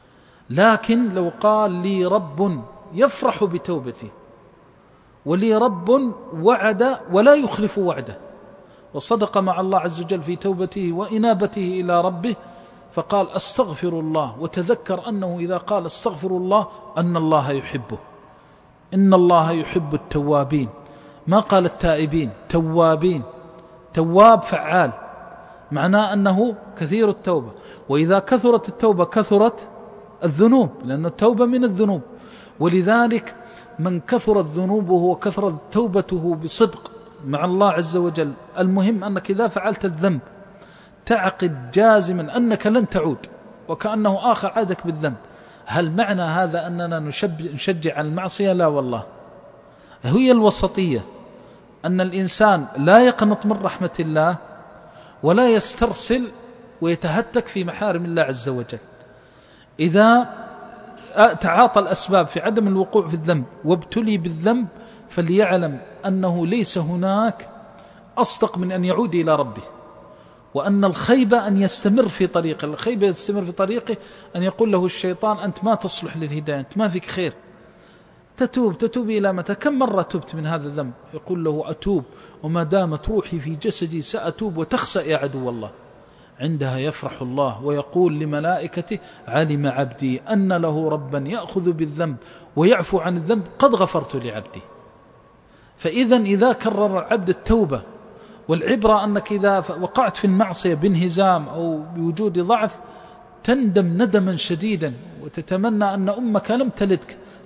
لكن لو قال لي رب يفرح بتوبتي ولي رب وعد ولا يخلف وعده، وصدق مع الله عز وجل في توبته وإنابته إلى ربه، فقال أستغفر الله، وتذكر أنه إذا قال أستغفر الله أن الله يحبه، إن الله يحب التوابين، ما قال التائبين، توابين، تواب فعال، معناه أنه كثير التوبة، وإذا كثرت التوبة كثرت الذنوب، لأن التوبة من الذنوب. ولذلك من كثرت ذنوبه وكثرت توبته بصدق مع الله عز وجل، المهم أنك إذا فعلت الذنب تعقد جازما أنك لن تعود، وكأنه آخر عادك بالذنب. هل معنى هذا أننا نشجع على المعصية؟ لا والله، هي الوسطية، أن الإنسان لا يقنط من رحمة الله ولا يسترسل ويتهتك في محارم الله عز وجل. إذا تعاطى الأسباب في عدم الوقوع في الذنب وابتلي بالذنب فليعلم أنه ليس هناك أصدق من أن يعود إلى ربه، وأن الخيبة أن يستمر في طريقه، الخيبة يستمر في طريقه أن يقول له الشيطان أنت ما تصلح للهداية، أنت ما فيك خير، تتوب تتوب إلى متى؟ كم مرة تبت من هذا الذنب؟ يقول له أتوب وما دامت روحي في جسدي سأتوب وتخسأ يا عدو الله. عندها يفرح الله ويقول لملائكته علم عبدي أن له ربا يأخذ بالذنب ويعفو عن الذنب قد غفرت لعبدي. فإذا إذا كرر العبد التوبة، والعبرة أنك إذا وقعت في المعصية بانهزام أو بوجود ضعف تندم ندما شديدا وتتمنى أن أمك لم تلدك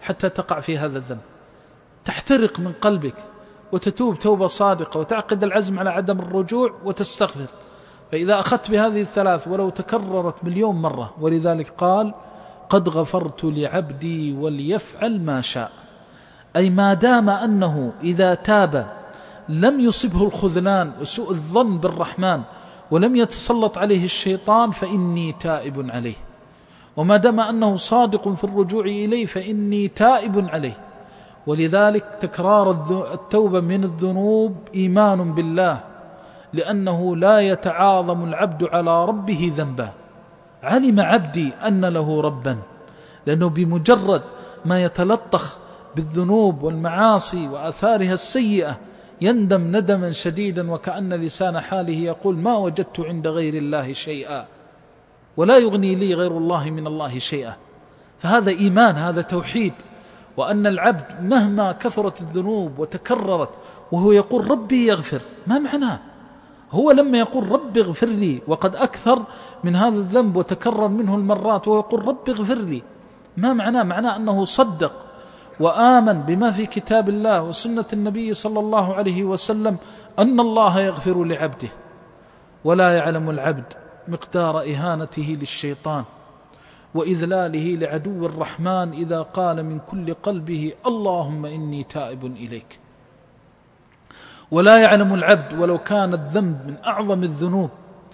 حتى تقع في هذا الذنب، تحترق من قلبك وتتوب توبة صادقة وتعقد العزم على عدم الرجوع وتستغفر. فإذا أخذت بهذه الثلاث ولو تكررت مليون مرة، ولذلك قال قد غفرت لعبدي وليفعل ما شاء، أي ما دام أنه إذا تاب لم يصبه الخذلان وسوء الظن بالرحمن ولم يتسلط عليه الشيطان فإني تائب عليه، وما دام أنه صادق في الرجوع إليه فإني تائب عليه. ولذلك تكرار التوبة من الذنوب إيمان بالله، لأنه لا يتعاظم العبد على ربه ذنبا. علم عبدي أن له ربا، لأنه بمجرد ما يتلطخ بالذنوب والمعاصي وآثارها السيئة يندم ندما شديدا، وكأن لسان حاله يقول ما وجدت عند غير الله شيئا ولا يغني لي غير الله من الله شيئا. فهذا إيمان، هذا توحيد، وأن العبد مهما كثرت الذنوب وتكررت وهو يقول ربي يغفر، ما معناه؟ هو لما يقول ربي اغفر لي وقد أكثر من هذا الذنب وتكرر منه المرات وهو يقول ربي اغفر لي، ما معناه؟ معناه أنه صدق وآمن بما في كتاب الله وسنة النبي صلى الله عليه وسلم أن الله يغفر لعبده. ولا يعلم العبد مقدار إهانته للشيطان وإذلاله لعدو الرحمن إذا قال من كل قلبه اللهم إني تائب إليك. ولا يعلم العبد ولو كان الذنب من أعظم الذنوب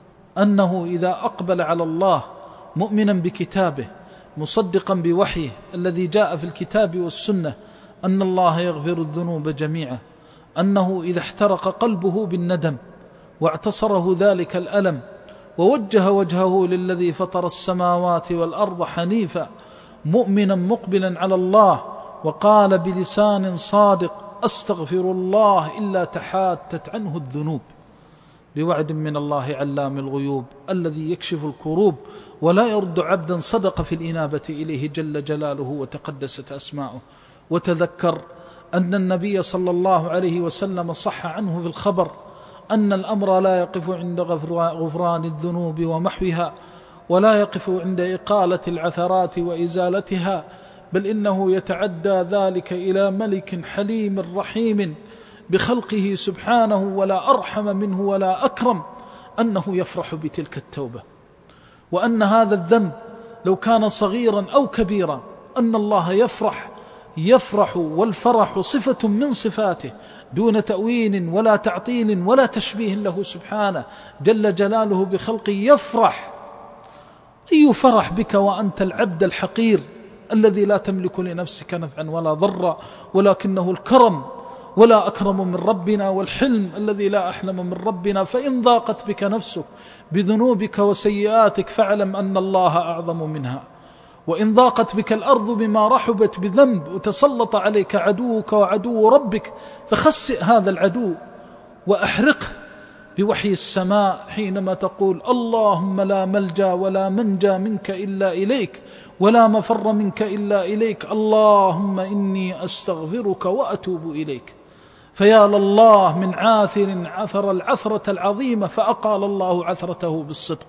أنه إذا أقبل على الله مؤمنا بكتابه مصدقا بوحيه الذي جاء في الكتاب والسنة أن الله يغفر الذنوب جميعا، أنه إذا احترق قلبه بالندم واعتصره ذلك الألم ووجه وجهه للذي فطر السماوات والأرض حنيفا مؤمنا مقبلا على الله وقال بلسان صادق أستغفر الله إلا تحاتت عنه الذنوب، بوعد من الله علام الغيوب الذي يكشف الكروب ولا يرد عبدا صدق في الإنابة إليه جل جلاله وتقدست أسماؤه. وتذكر أن النبي صلى الله عليه وسلم صح عنه في الخبر أن الأمر لا يقف عند غفران الذنوب ومحوها، ولا يقف عند إقالة العثرات وإزالتها، بل إنه يتعدى ذلك إلى ملك حليم رحيم بخلقه سبحانه ولا أرحم منه ولا أكرم، أنه يفرح بتلك التوبة، وأن هذا الذنب لو كان صغيرا أو كبيرا أن الله يفرح يفرح والفرح صفة من صفاته دون تأوين ولا تعطيل ولا تشبيه له سبحانه جل جلاله بخلقه. يفرح، أي فرح بك وأنت العبد الحقير الذي لا تملك لنفسك نفعا ولا ضرا، ولكنه الكرم ولا أكرم من ربنا والحلم الذي لا أحلم من ربنا. فإن ضاقت بك نفسك بذنوبك وسيئاتك فاعلم أن الله أعظم منها، وإن ضاقت بك الأرض بما رحبت بذنب وتسلط عليك عدوك وعدو ربك فخسئ هذا العدو وأحرقه بوحي السماء حينما تقول اللهم لا ملجأ ولا منجى منك إلا إليك ولا مفر منك إلا إليك، اللهم إني أستغفرك وأتوب إليك. فيا لله من عاثر عثر العثرة العظيمة فأقال الله عثرته بالصدق.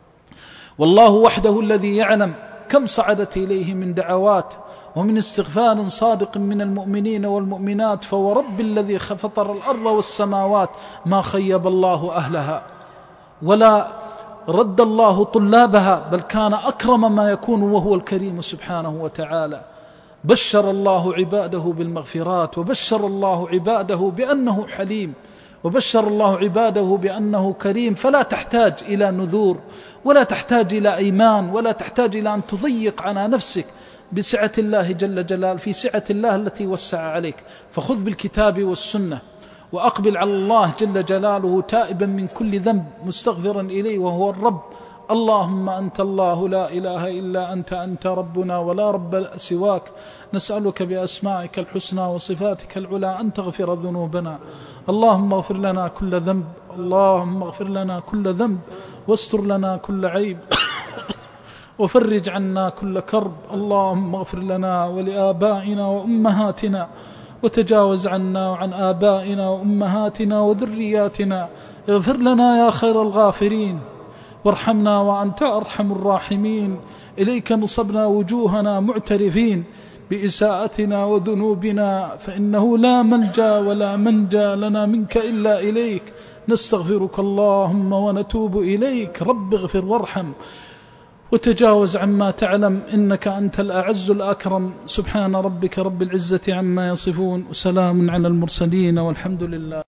والله وحده الذي يعلم كم صعدت إليه من دعوات ومن استغفار صادق من المؤمنين والمؤمنات، فورب الذي فطر الأرض والسماوات ما خيب الله أهلها ولا رد الله طلابها، بل كان أكرم ما يكون وهو الكريم سبحانه وتعالى. بشر الله عباده بالمغفرات، وبشر الله عباده بأنه حليم، وبشر الله عباده بأنه كريم، فلا تحتاج إلى نذور ولا تحتاج إلى أيمان ولا تحتاج إلى أن تضيق على نفسك بسعة الله جل جلال في سعة الله التي وسع عليك. فخذ بالكتاب والسنة وأقبل على الله جل جلاله تائبا من كل ذنب مستغفرا إليه وهو الرب. اللهم أنت الله لا إله إلا أنت، أنت ربنا ولا رب سواك، نسألك بأسمائك الحسنى وصفاتك العلى أن تغفر ذنوبنا. اللهم اغفر لنا كل ذنب، اللهم اغفر لنا كل ذنب واستر لنا كل عيب وفرج عنا كل كرب. اللهم اغفر لنا ولآبائنا وأمهاتنا وتجاوز عنا وعن آبائنا وأمهاتنا وذرياتنا. اغفر لنا يا خير الغافرين وارحمنا وأنت أرحم الراحمين. إليك نصبنا وجوهنا معترفين بإساءتنا وذنوبنا، فإنه لا ملجأ ولا منجى لنا منك إلا إليك. نستغفرك اللهم ونتوب إليك. رب اغفر وارحم وتجاوز عما تعلم، إنك أنت الأعز الأكرم. سبحان ربك رب العزة عما يصفون، وسلام على المرسلين، والحمد لله.